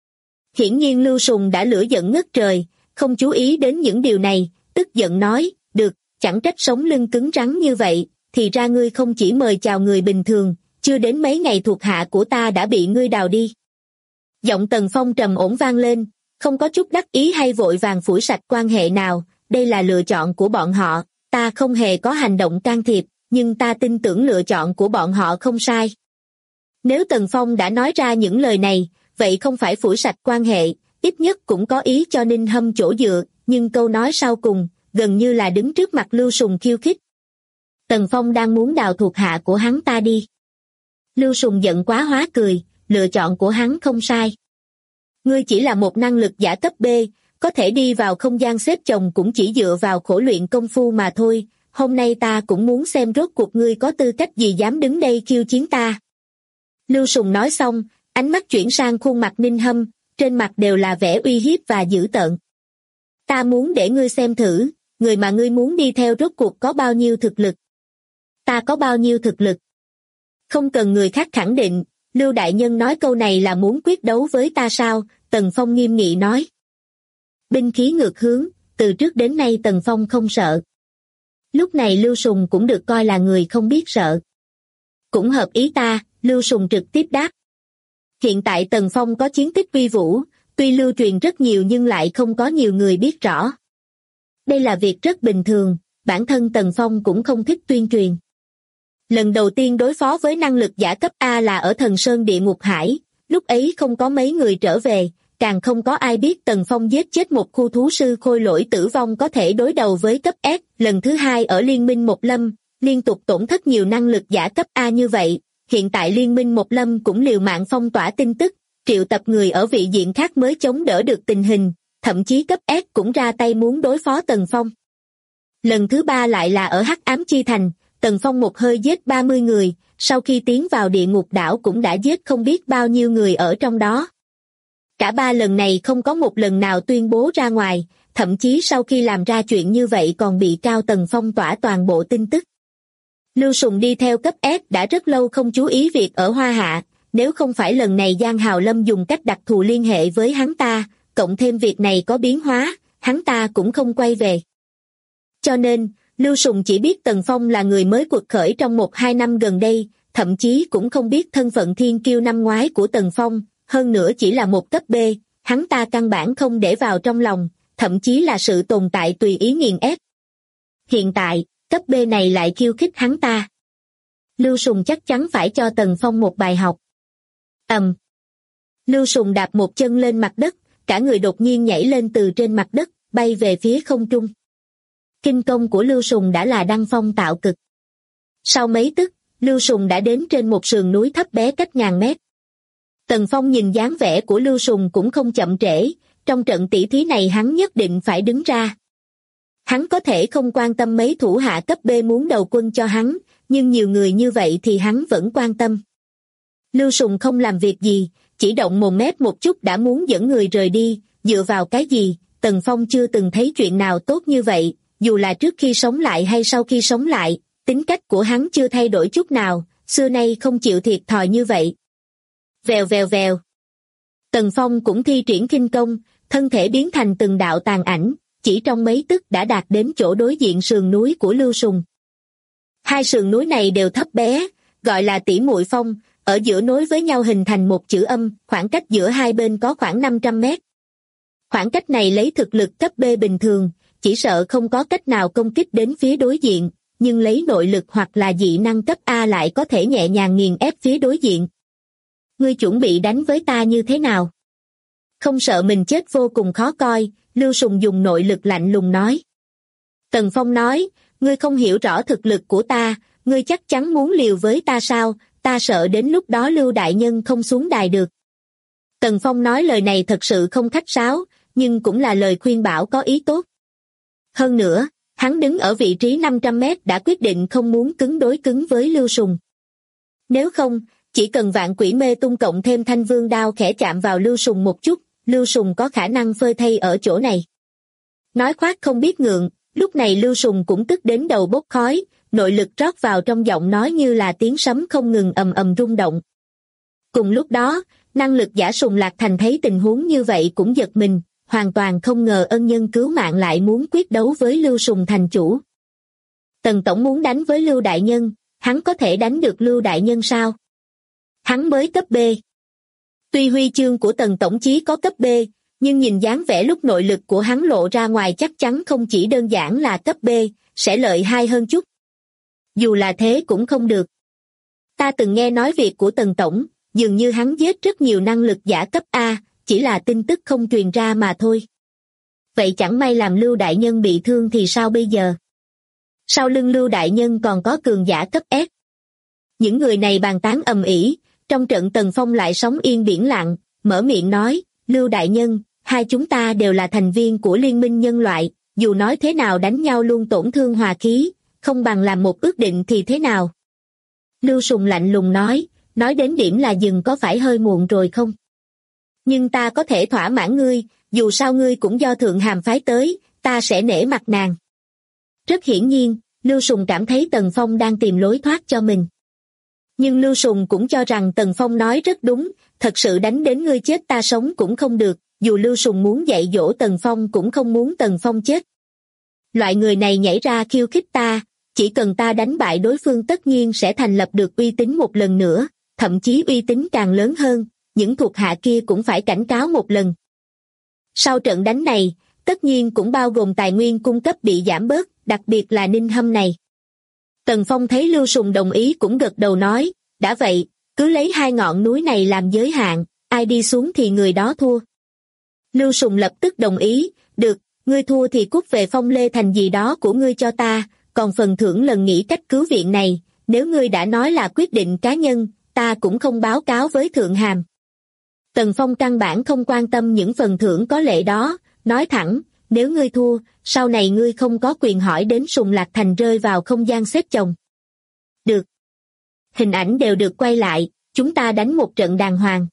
Hiển nhiên Lưu Sùng đã lửa giận ngất trời, không chú ý đến những điều này, tức giận nói, được, chẳng trách sống lưng cứng rắn như vậy, thì ra ngươi không chỉ mời chào người bình thường, chưa đến mấy ngày thuộc hạ của ta đã bị ngươi đào đi. Giọng Tần Phong trầm ổn vang lên, không có chút đắc ý hay vội vàng phủi sạch quan hệ nào, đây là lựa chọn của bọn họ, ta không hề có hành động can thiệp, nhưng ta tin tưởng lựa chọn của bọn họ không sai. Nếu Tần Phong đã nói ra những lời này, vậy không phải phủi sạch quan hệ, ít nhất cũng có ý cho Ninh Hâm chỗ dựa, nhưng câu nói sau cùng, gần như là đứng trước mặt Lưu Sùng khiêu khích. Tần Phong đang muốn đào thuộc hạ của hắn ta đi. Lưu Sùng giận quá hóa cười, lựa chọn của hắn không sai. Ngươi chỉ là một năng lực giả cấp B, có thể đi vào không gian xếp chồng cũng chỉ dựa vào khổ luyện công phu mà thôi, hôm nay ta cũng muốn xem rốt cuộc ngươi có tư cách gì dám đứng đây khiêu chiến ta. Lưu Sùng nói xong, ánh mắt chuyển sang khuôn mặt Ninh Hâm, trên mặt đều là vẻ uy hiếp và dữ tợn. Ta muốn để ngươi xem thử, người mà ngươi muốn đi theo rốt cuộc có bao nhiêu thực lực. Ta có bao nhiêu thực lực? Không cần người khác khẳng định, Lưu đại nhân nói câu này là muốn quyết đấu với ta sao? Tần Phong nghiêm nghị nói. Binh khí ngược hướng, từ trước đến nay Tần Phong không sợ. Lúc này Lưu Sùng cũng được coi là người không biết sợ. Cũng hợp ý ta, Lưu Sùng trực tiếp đáp. Hiện tại Tần Phong có chiến tích uy vũ, tuy lưu truyền rất nhiều nhưng lại không có nhiều người biết rõ. Đây là việc rất bình thường, bản thân Tần Phong cũng không thích tuyên truyền. Lần đầu tiên đối phó với năng lực giả cấp A là ở Thần Sơn Địa Ngục Hải, lúc ấy không có mấy người trở về, càng không có ai biết Tần Phong giết chết một khu thú sư khôi lỗi tử vong có thể đối đầu với cấp S. Lần thứ hai ở Liên minh Một Lâm, liên tục tổn thất nhiều năng lực giả cấp A như vậy, hiện tại Liên minh Một Lâm cũng liều mạng phong tỏa tin tức, triệu tập người ở vị diện khác mới chống đỡ được tình hình, thậm chí cấp S cũng ra tay muốn đối phó Tần Phong. Lần thứ ba lại là ở Hắc Ám Chi Thành, Tần Phong một hơi giết 30 người, sau khi tiến vào địa ngục đảo cũng đã giết không biết bao nhiêu người ở trong đó. Cả ba lần này không có một lần nào tuyên bố ra ngoài, thậm chí sau khi làm ra chuyện như vậy còn bị Cao Tần phong tỏa toàn bộ tin tức. Lưu Sùng đi theo cấp S đã rất lâu không chú ý việc ở Hoa Hạ, nếu không phải lần này Giang Hào Lâm dùng cách đặc thù liên hệ với hắn ta, cộng thêm việc này có biến hóa, hắn ta cũng không quay về. Cho nên, Lưu Sùng chỉ biết Tần Phong là người mới quật khởi trong 1-2 năm gần đây, thậm chí cũng không biết thân phận thiên kiêu năm ngoái của Tần Phong, hơn nữa chỉ là một cấp B, hắn ta căn bản không để vào trong lòng, thậm chí là sự tồn tại tùy ý nghiền ép. Hiện tại, cấp B này lại khiêu khích hắn ta. Lưu Sùng chắc chắn phải cho Tần Phong một bài học. Lưu Sùng đạp một chân lên mặt đất, cả người đột nhiên nhảy lên từ trên mặt đất, bay về phía không trung. Kinh công của Lưu Sùng đã là đăng phong tạo cực. Sau mấy tức, Lưu Sùng đã đến trên một sườn núi thấp bé cách ngàn mét. Tần Phong nhìn dáng vẻ của Lưu Sùng cũng không chậm trễ, trong trận tỷ thí này hắn nhất định phải đứng ra. Hắn có thể không quan tâm mấy thủ hạ cấp B muốn đầu quân cho hắn, nhưng nhiều người như vậy thì hắn vẫn quan tâm. Lưu Sùng không làm việc gì, chỉ động mồm mép một chút đã muốn dẫn người rời đi, dựa vào cái gì, Tần Phong chưa từng thấy chuyện nào tốt như vậy, dù là trước khi sống lại hay sau khi sống lại, tính cách của hắn chưa thay đổi chút nào, xưa nay không chịu thiệt thòi như vậy. Vèo vèo vèo. Tần Phong cũng thi triển khinh công, thân thể biến thành từng đạo tàn ảnh, chỉ trong mấy tức đã đạt đến chỗ đối diện sườn núi của Lưu Sùng. Hai sườn núi này đều thấp bé, gọi là tỷ muội phong, ở giữa nối với nhau hình thành một chữ âm, khoảng cách giữa hai bên có khoảng 500 mét. Khoảng cách này lấy thực lực cấp B bình thường, chỉ sợ không có cách nào công kích đến phía đối diện, nhưng lấy nội lực hoặc là dị năng cấp A lại có thể nhẹ nhàng nghiền ép phía đối diện. Ngươi chuẩn bị đánh với ta như thế nào? Không sợ mình chết vô cùng khó coi, Lưu Sùng dùng nội lực lạnh lùng nói. Tần Phong nói, ngươi không hiểu rõ thực lực của ta, ngươi chắc chắn muốn liều với ta sao, ta sợ đến lúc đó Lưu đại nhân không xuống đài được. Tần Phong nói lời này thật sự không khách sáo, nhưng cũng là lời khuyên bảo có ý tốt. Hơn nữa, hắn đứng ở vị trí 500 mét đã quyết định không muốn cứng đối cứng với Lưu Sùng. Nếu không, chỉ cần Vạn Quỷ Mê Tung cộng thêm Thanh Vương đao khẽ chạm vào Lưu Sùng một chút, Lưu Sùng có khả năng phơi thây ở chỗ này. Nói khoác không biết ngượng, lúc này Lưu Sùng cũng tức đến đầu bốc khói, nội lực rót vào trong giọng nói như là tiếng sấm không ngừng ầm ầm rung động. Cùng lúc đó, năng lực giả Sùng Lạc Thành thấy tình huống như vậy cũng giật mình, hoàn toàn không ngờ ân nhân cứu mạng lại muốn quyết đấu với Lưu Sùng thành chủ. Tần Tổng muốn đánh với Lưu đại nhân, hắn có thể đánh được Lưu đại nhân sao? Hắn mới cấp B. Tuy huy chương của Tần Tổng chí có cấp B, nhưng nhìn dáng vẻ lúc nội lực của hắn lộ ra ngoài chắc chắn không chỉ đơn giản là cấp B, sẽ lợi hai hơn chút. Dù là thế cũng không được. Ta từng nghe nói việc của Tần Tổng, dường như hắn giết rất nhiều năng lực giả cấp A, chỉ là tin tức không truyền ra mà thôi. Vậy chẳng may làm Lưu đại nhân bị thương thì sao bây giờ? Sau lưng Lưu đại nhân còn có cường giả cấp S. Những người này bàn tán ầm ĩ, trong trận Tần Phong lại sóng yên biển lặng, mở miệng nói, Lưu đại nhân, hai chúng ta đều là thành viên của Liên minh nhân loại, dù nói thế nào đánh nhau luôn tổn thương hòa khí, không bằng làm một ước định thì thế nào? Lưu Sùng lạnh lùng nói đến điểm là dừng có phải hơi muộn rồi không? Nhưng ta có thể thỏa mãn ngươi, dù sao ngươi cũng do Thượng Hàm phái tới, ta sẽ nể mặt nàng. Rất hiển nhiên, Lưu Sùng cảm thấy Tần Phong đang tìm lối thoát cho mình. Nhưng Lưu Sùng cũng cho rằng Tần Phong nói rất đúng, thật sự đánh đến ngươi chết ta sống cũng không được, dù Lưu Sùng muốn dạy dỗ Tần Phong cũng không muốn Tần Phong chết. Loại người này nhảy ra khiêu khích ta, chỉ cần ta đánh bại đối phương tất nhiên sẽ thành lập được uy tín một lần nữa, thậm chí uy tín càng lớn hơn, những thuộc hạ kia cũng phải cảnh cáo một lần. Sau trận đánh này, tất nhiên cũng bao gồm tài nguyên cung cấp bị giảm bớt, đặc biệt là Ninh Hâm này. Tần Phong thấy Lưu Sùng đồng ý cũng gật đầu nói, đã vậy, cứ lấy 2 ngọn núi này làm giới hạn, ai đi xuống thì người đó thua. Lưu Sùng lập tức đồng ý, được, ngươi thua thì cút về Phong Lê Thành gì đó của ngươi cho ta, còn phần thưởng lần nghĩ cách cứu viện này, nếu ngươi đã nói là quyết định cá nhân, ta cũng không báo cáo với Thượng Hàm. Tần Phong căn bản không quan tâm những phần thưởng có lệ đó, nói thẳng, nếu ngươi thua, sau này ngươi không có quyền hỏi đến Sùng Lạc Thành rơi vào không gian xếp chồng. Được. Hình ảnh đều được quay lại, chúng ta đánh một trận đàng hoàng.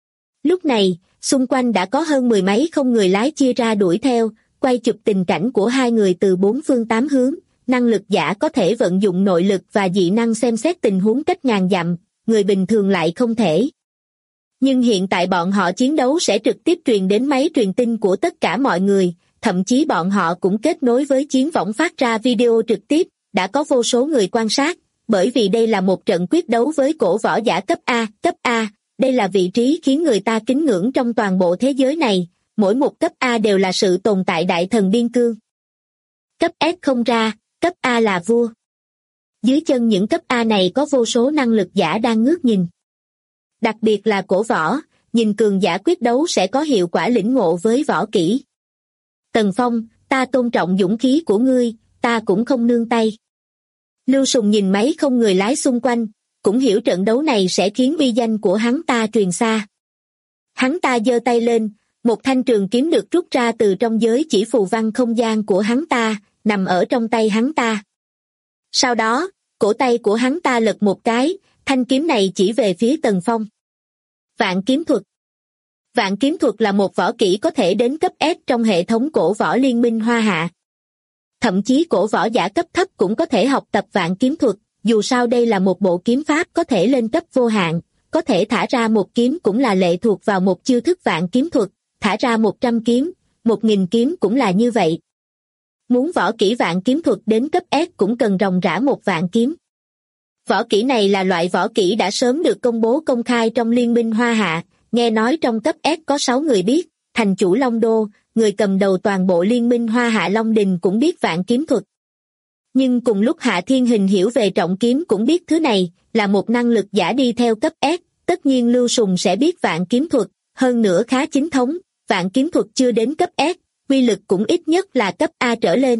Lúc này, xung quanh đã có hơn 10 mấy không người lái chia ra đuổi theo, quay chụp tình cảnh của hai người từ 4 phương 8 hướng, năng lực giả có thể vận dụng nội lực và dị năng xem xét tình huống cách ngàn dặm, người bình thường lại không thể. Nhưng hiện tại bọn họ chiến đấu sẽ trực tiếp truyền đến máy truyền tin của tất cả mọi người, thậm chí bọn họ cũng kết nối với chiến võng phát ra video trực tiếp, đã có vô số người quan sát, bởi vì đây là một trận quyết đấu với cổ võ giả cấp A, đây là vị trí khiến người ta kính ngưỡng trong toàn bộ thế giới này, mỗi một cấp A đều là sự tồn tại đại thần biên cương. Cấp S không ra, cấp A là vua. Dưới chân những cấp A này có vô số năng lực giả đang ngước nhìn. Đặc biệt là cổ võ, nhìn cường giả quyết đấu sẽ có hiệu quả lĩnh ngộ với võ kỹ. Tần Phong, ta tôn trọng dũng khí của ngươi, ta cũng không nương tay. Lưu Sùng nhìn mấy không người lái xung quanh, cũng hiểu trận đấu này sẽ khiến uy danh của hắn ta truyền xa. Hắn ta giơ tay lên, một thanh trường kiếm được rút ra từ trong giới chỉ phù văn không gian của hắn ta, nằm ở trong tay hắn ta. Sau đó, cổ tay của hắn ta lật một cái, thanh kiếm này chỉ về phía Tần Phong. Vạn kiếm thuật. Vạn kiếm thuật là một võ kỹ có thể đến cấp S trong hệ thống cổ võ liên minh Hoa Hạ. Thậm chí cổ võ giả cấp thấp cũng có thể học tập vạn kiếm thuật, dù sao đây là một bộ kiếm pháp có thể lên cấp vô hạn, có thể thả ra một kiếm cũng là lệ thuộc vào một chiêu thức vạn kiếm thuật, thả ra 100 kiếm, 1000 kiếm cũng là như vậy. Muốn võ kỹ vạn kiếm thuật đến cấp S cũng cần ròng rã 1 vạn kiếm. Võ kỹ này là loại võ kỹ đã sớm được công bố công khai trong Liên minh Hoa Hạ, nghe nói trong cấp S có 6 người biết, thành chủ Long Đô, người cầm đầu toàn bộ Liên minh Hoa Hạ Long Đình cũng biết vạn kiếm thuật. Nhưng cùng lúc Hạ Thiên Hình hiểu về trọng kiếm cũng biết thứ này, là một năng lực giả đi theo cấp S, tất nhiên Lưu Sùng sẽ biết vạn kiếm thuật, hơn nữa khá chính thống, vạn kiếm thuật chưa đến cấp S, quy lực cũng ít nhất là cấp A trở lên.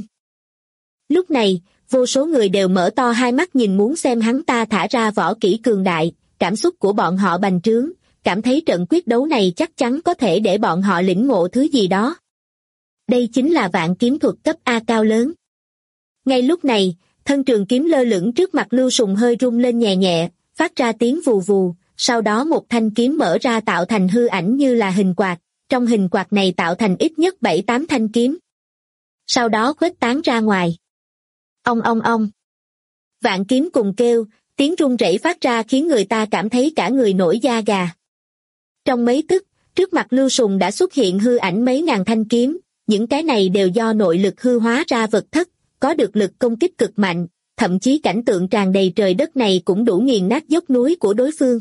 Lúc này, vô số người đều mở to hai mắt nhìn muốn xem hắn ta thả ra võ kỹ cường đại, cảm xúc của bọn họ bành trướng, cảm thấy trận quyết đấu này chắc chắn có thể để bọn họ lĩnh ngộ thứ gì đó. Đây chính là vạn kiếm thuật cấp A cao lớn. Ngay lúc này, thân trường kiếm lơ lửng trước mặt Lưu Sùng hơi rung lên nhẹ nhẹ, phát ra tiếng vù vù, sau đó một thanh kiếm mở ra tạo thành hư ảnh như là hình quạt, trong hình quạt này tạo thành ít nhất 7-8 thanh kiếm. Sau đó khuếch tán ra ngoài. Ong ong ong. Vạn kiếm cùng kêu, tiếng rung rẩy phát ra khiến người ta cảm thấy cả người nổi da gà. Trong mấy tức, trước mặt Lưu Sùng đã xuất hiện hư ảnh mấy ngàn thanh kiếm, những cái này đều do nội lực hư hóa ra vật thất, có được lực công kích cực mạnh, thậm chí cảnh tượng tràn đầy trời đất này cũng đủ nghiền nát dốc núi của đối phương.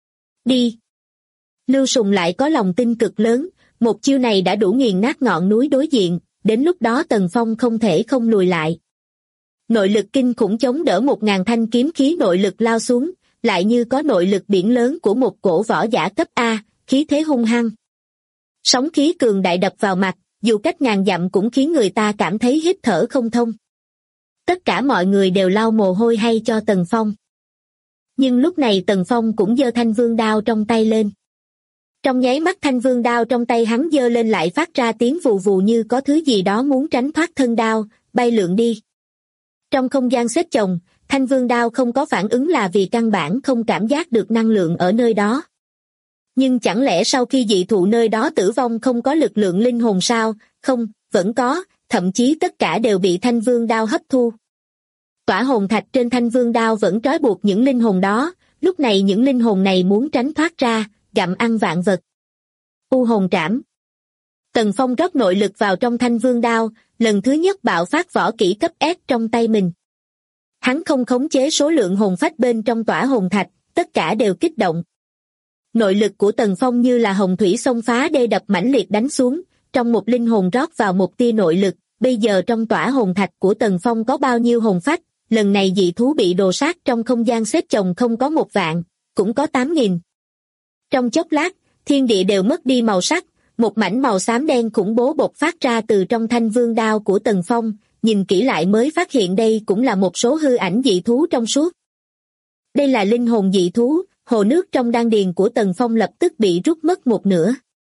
Đi! Lưu Sùng lại có lòng tin cực lớn, một chiêu này đã đủ nghiền nát ngọn núi đối diện, đến lúc đó Tần Phong không thể không lùi lại. Nội lực kinh khủng chống đỡ 1000 thanh kiếm khí nội lực lao xuống, lại như có nội lực biển lớn của một cổ võ giả cấp A, khí thế hung hăng. Sóng khí cường đại đập vào mặt, dù cách ngàn dặm cũng khiến người ta cảm thấy hít thở không thông. Tất cả mọi người đều lau mồ hôi hay cho Tần Phong. Nhưng lúc này Tần Phong cũng giơ thanh vương đao trong tay lên. Trong nháy mắt thanh vương đao trong tay hắn giơ lên lại phát ra tiếng vù vù như có thứ gì đó muốn tránh thoát thân đao, bay lượn đi. Trong không gian xếp chồng, thanh vương đao không có phản ứng là vì căn bản không cảm giác được năng lượng ở nơi đó. Nhưng chẳng lẽ sau khi dị thụ nơi đó tử vong không có lực lượng linh hồn sao? Không, vẫn có, thậm chí tất cả đều bị thanh vương đao hấp thu. Tỏa hồn thạch trên thanh vương đao vẫn trói buộc những linh hồn đó, lúc này những linh hồn này muốn tránh thoát ra, gặm ăn vạn vật. U hồn trảm. Tần Phong rót nội lực vào trong thanh vương đao, lần thứ nhất bạo phát võ kỹ cấp S trong tay mình. Hắn không khống chế số lượng hồn phách bên trong tỏa hồn thạch, tất cả đều kích động. Nội lực của Tần Phong như là hồng thủy xông phá đê đập mãnh liệt đánh xuống, trong một linh hồn rót vào một tia nội lực, bây giờ trong tỏa hồn thạch của Tần Phong có bao nhiêu hồn phách, lần này dị thú bị đồ sát trong không gian xếp chồng không có 1.000, cũng có 8.000. Trong chốc lát, thiên địa đều mất đi màu sắc, một mảnh màu xám đen khủng bố bộc phát ra từ trong thanh vương đao của Tần Phong, nhìn kỹ lại mới phát hiện đây cũng là một số hư ảnh dị thú trong suốt. Đây là linh hồn dị thú, hồ nước trong đan điền của Tần Phong lập tức bị rút mất một nửa.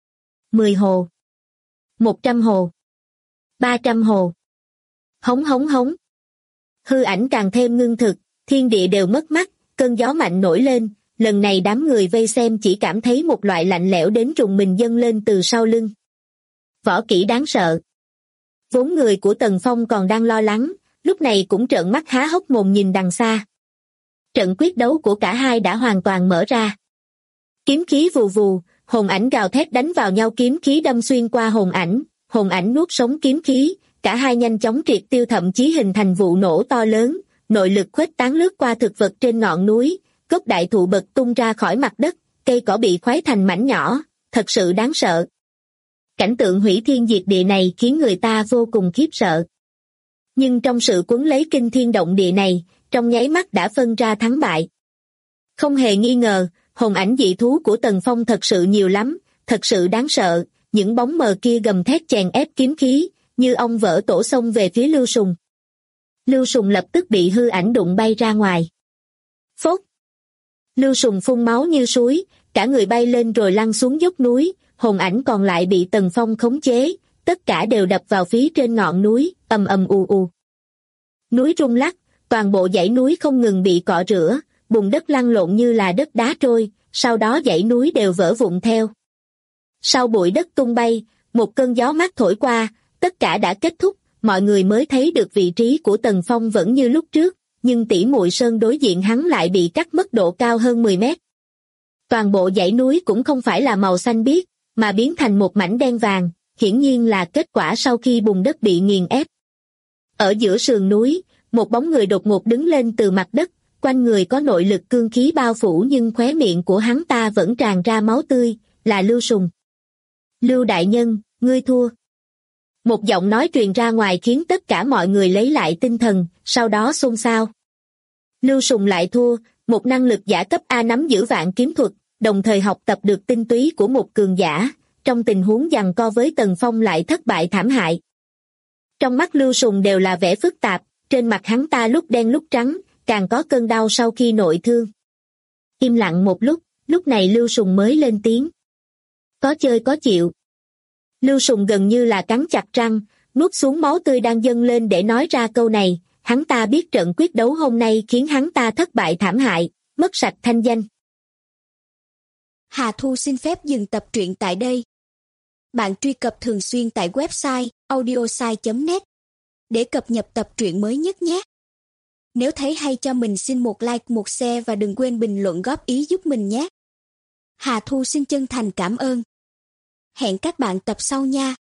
10 hồ. 100 hồ. 300 hồ. Hống hống hống. Hư ảnh càng thêm ngưng thực, thiên địa đều mất mắt, cơn gió mạnh nổi lên, lần này đám người vây xem chỉ cảm thấy một loại lạnh lẽo đến rùng mình dâng lên từ sau lưng. Võ kỹ đáng sợ. Vốn người của Tần Phong còn đang lo lắng, lúc này cũng trợn mắt há hốc mồm nhìn đằng xa. Trận quyết đấu của cả hai đã hoàn toàn mở ra. Kiếm khí vù vù, hồn ảnh gào thét đánh vào nhau, kiếm khí đâm xuyên qua hồn ảnh nuốt sống kiếm khí, cả hai nhanh chóng triệt tiêu, thậm chí hình thành vụ nổ to lớn, nội lực khuếch tán lướt qua thực vật trên ngọn núi, gốc đại thụ bật tung ra khỏi mặt đất, cây cỏ bị khoái thành mảnh nhỏ, thật sự đáng sợ. Cảnh tượng hủy thiên diệt địa này khiến người ta vô cùng khiếp sợ. Nhưng trong sự cuốn lấy kinh thiên động địa này, trong nháy mắt đã phân ra thắng bại. Không hề nghi ngờ, hồn ảnh dị thú của Tần Phong thật sự nhiều lắm, thật sự đáng sợ, những bóng mờ kia gầm thét chèn ép kiếm khí, như ong vỡ tổ xông về phía Lưu Sùng. Lưu Sùng lập tức bị hư ảnh đụng bay ra ngoài. Phốt! Lưu Sùng phun máu như suối, cả người bay lên rồi lăn xuống dốc núi, hồn ảnh còn lại bị Tần Phong khống chế, tất cả đều đập vào phía trên ngọn núi, ầm ầm ù ù. Núi rung lắc, toàn bộ dãy núi không ngừng bị cọ rửa, bùn đất lăn lộn như là đất đá trôi, sau đó dãy núi đều vỡ vụn theo. Sau bụi đất tung bay, một cơn gió mát thổi qua, tất cả đã kết thúc, mọi người mới thấy được vị trí của Tần Phong vẫn như lúc trước, nhưng tỷ muội sơn đối diện hắn lại bị cắt mất độ cao hơn 10 mét. Toàn bộ dãy núi cũng không phải là màu xanh biếc, mà biến thành một mảnh đen vàng, hiển nhiên là kết quả sau khi bùn đất bị nghiền ép. Ở giữa sườn núi, một bóng người đột ngột đứng lên từ mặt đất, quanh người có nội lực cương khí bao phủ nhưng khóe miệng của hắn ta vẫn tràn ra máu tươi, là Lưu Sùng. Lưu đại nhân, ngươi thua. Một giọng nói truyền ra ngoài khiến tất cả mọi người lấy lại tinh thần, sau đó xôn xao. Lưu Sùng lại thua, một năng lực giả cấp A nắm giữ vạn kiếm thuật, đồng thời học tập được tinh túy của một cường giả, trong tình huống giằng co với Tần Phong lại thất bại thảm hại. Trong mắt Lưu Sùng đều là vẻ phức tạp, trên mặt hắn ta lúc đen lúc trắng, càng có cơn đau sau khi nội thương. Im lặng một lúc này Lưu Sùng mới lên tiếng. Có chơi có chịu. Lưu Sùng gần như là cắn chặt răng, nuốt xuống máu tươi đang dâng lên để nói ra câu này, hắn ta biết trận quyết đấu hôm nay khiến hắn ta thất bại thảm hại, mất sạch thanh danh. Hà Thu xin phép dừng tập truyện tại đây. Bạn truy cập thường xuyên tại website audiosai.net để cập nhật tập truyện mới nhất nhé. Nếu thấy hay cho mình xin một like, một share và đừng quên bình luận góp ý giúp mình nhé. Hà Thu xin chân thành cảm ơn. Hẹn các bạn tập sau nha.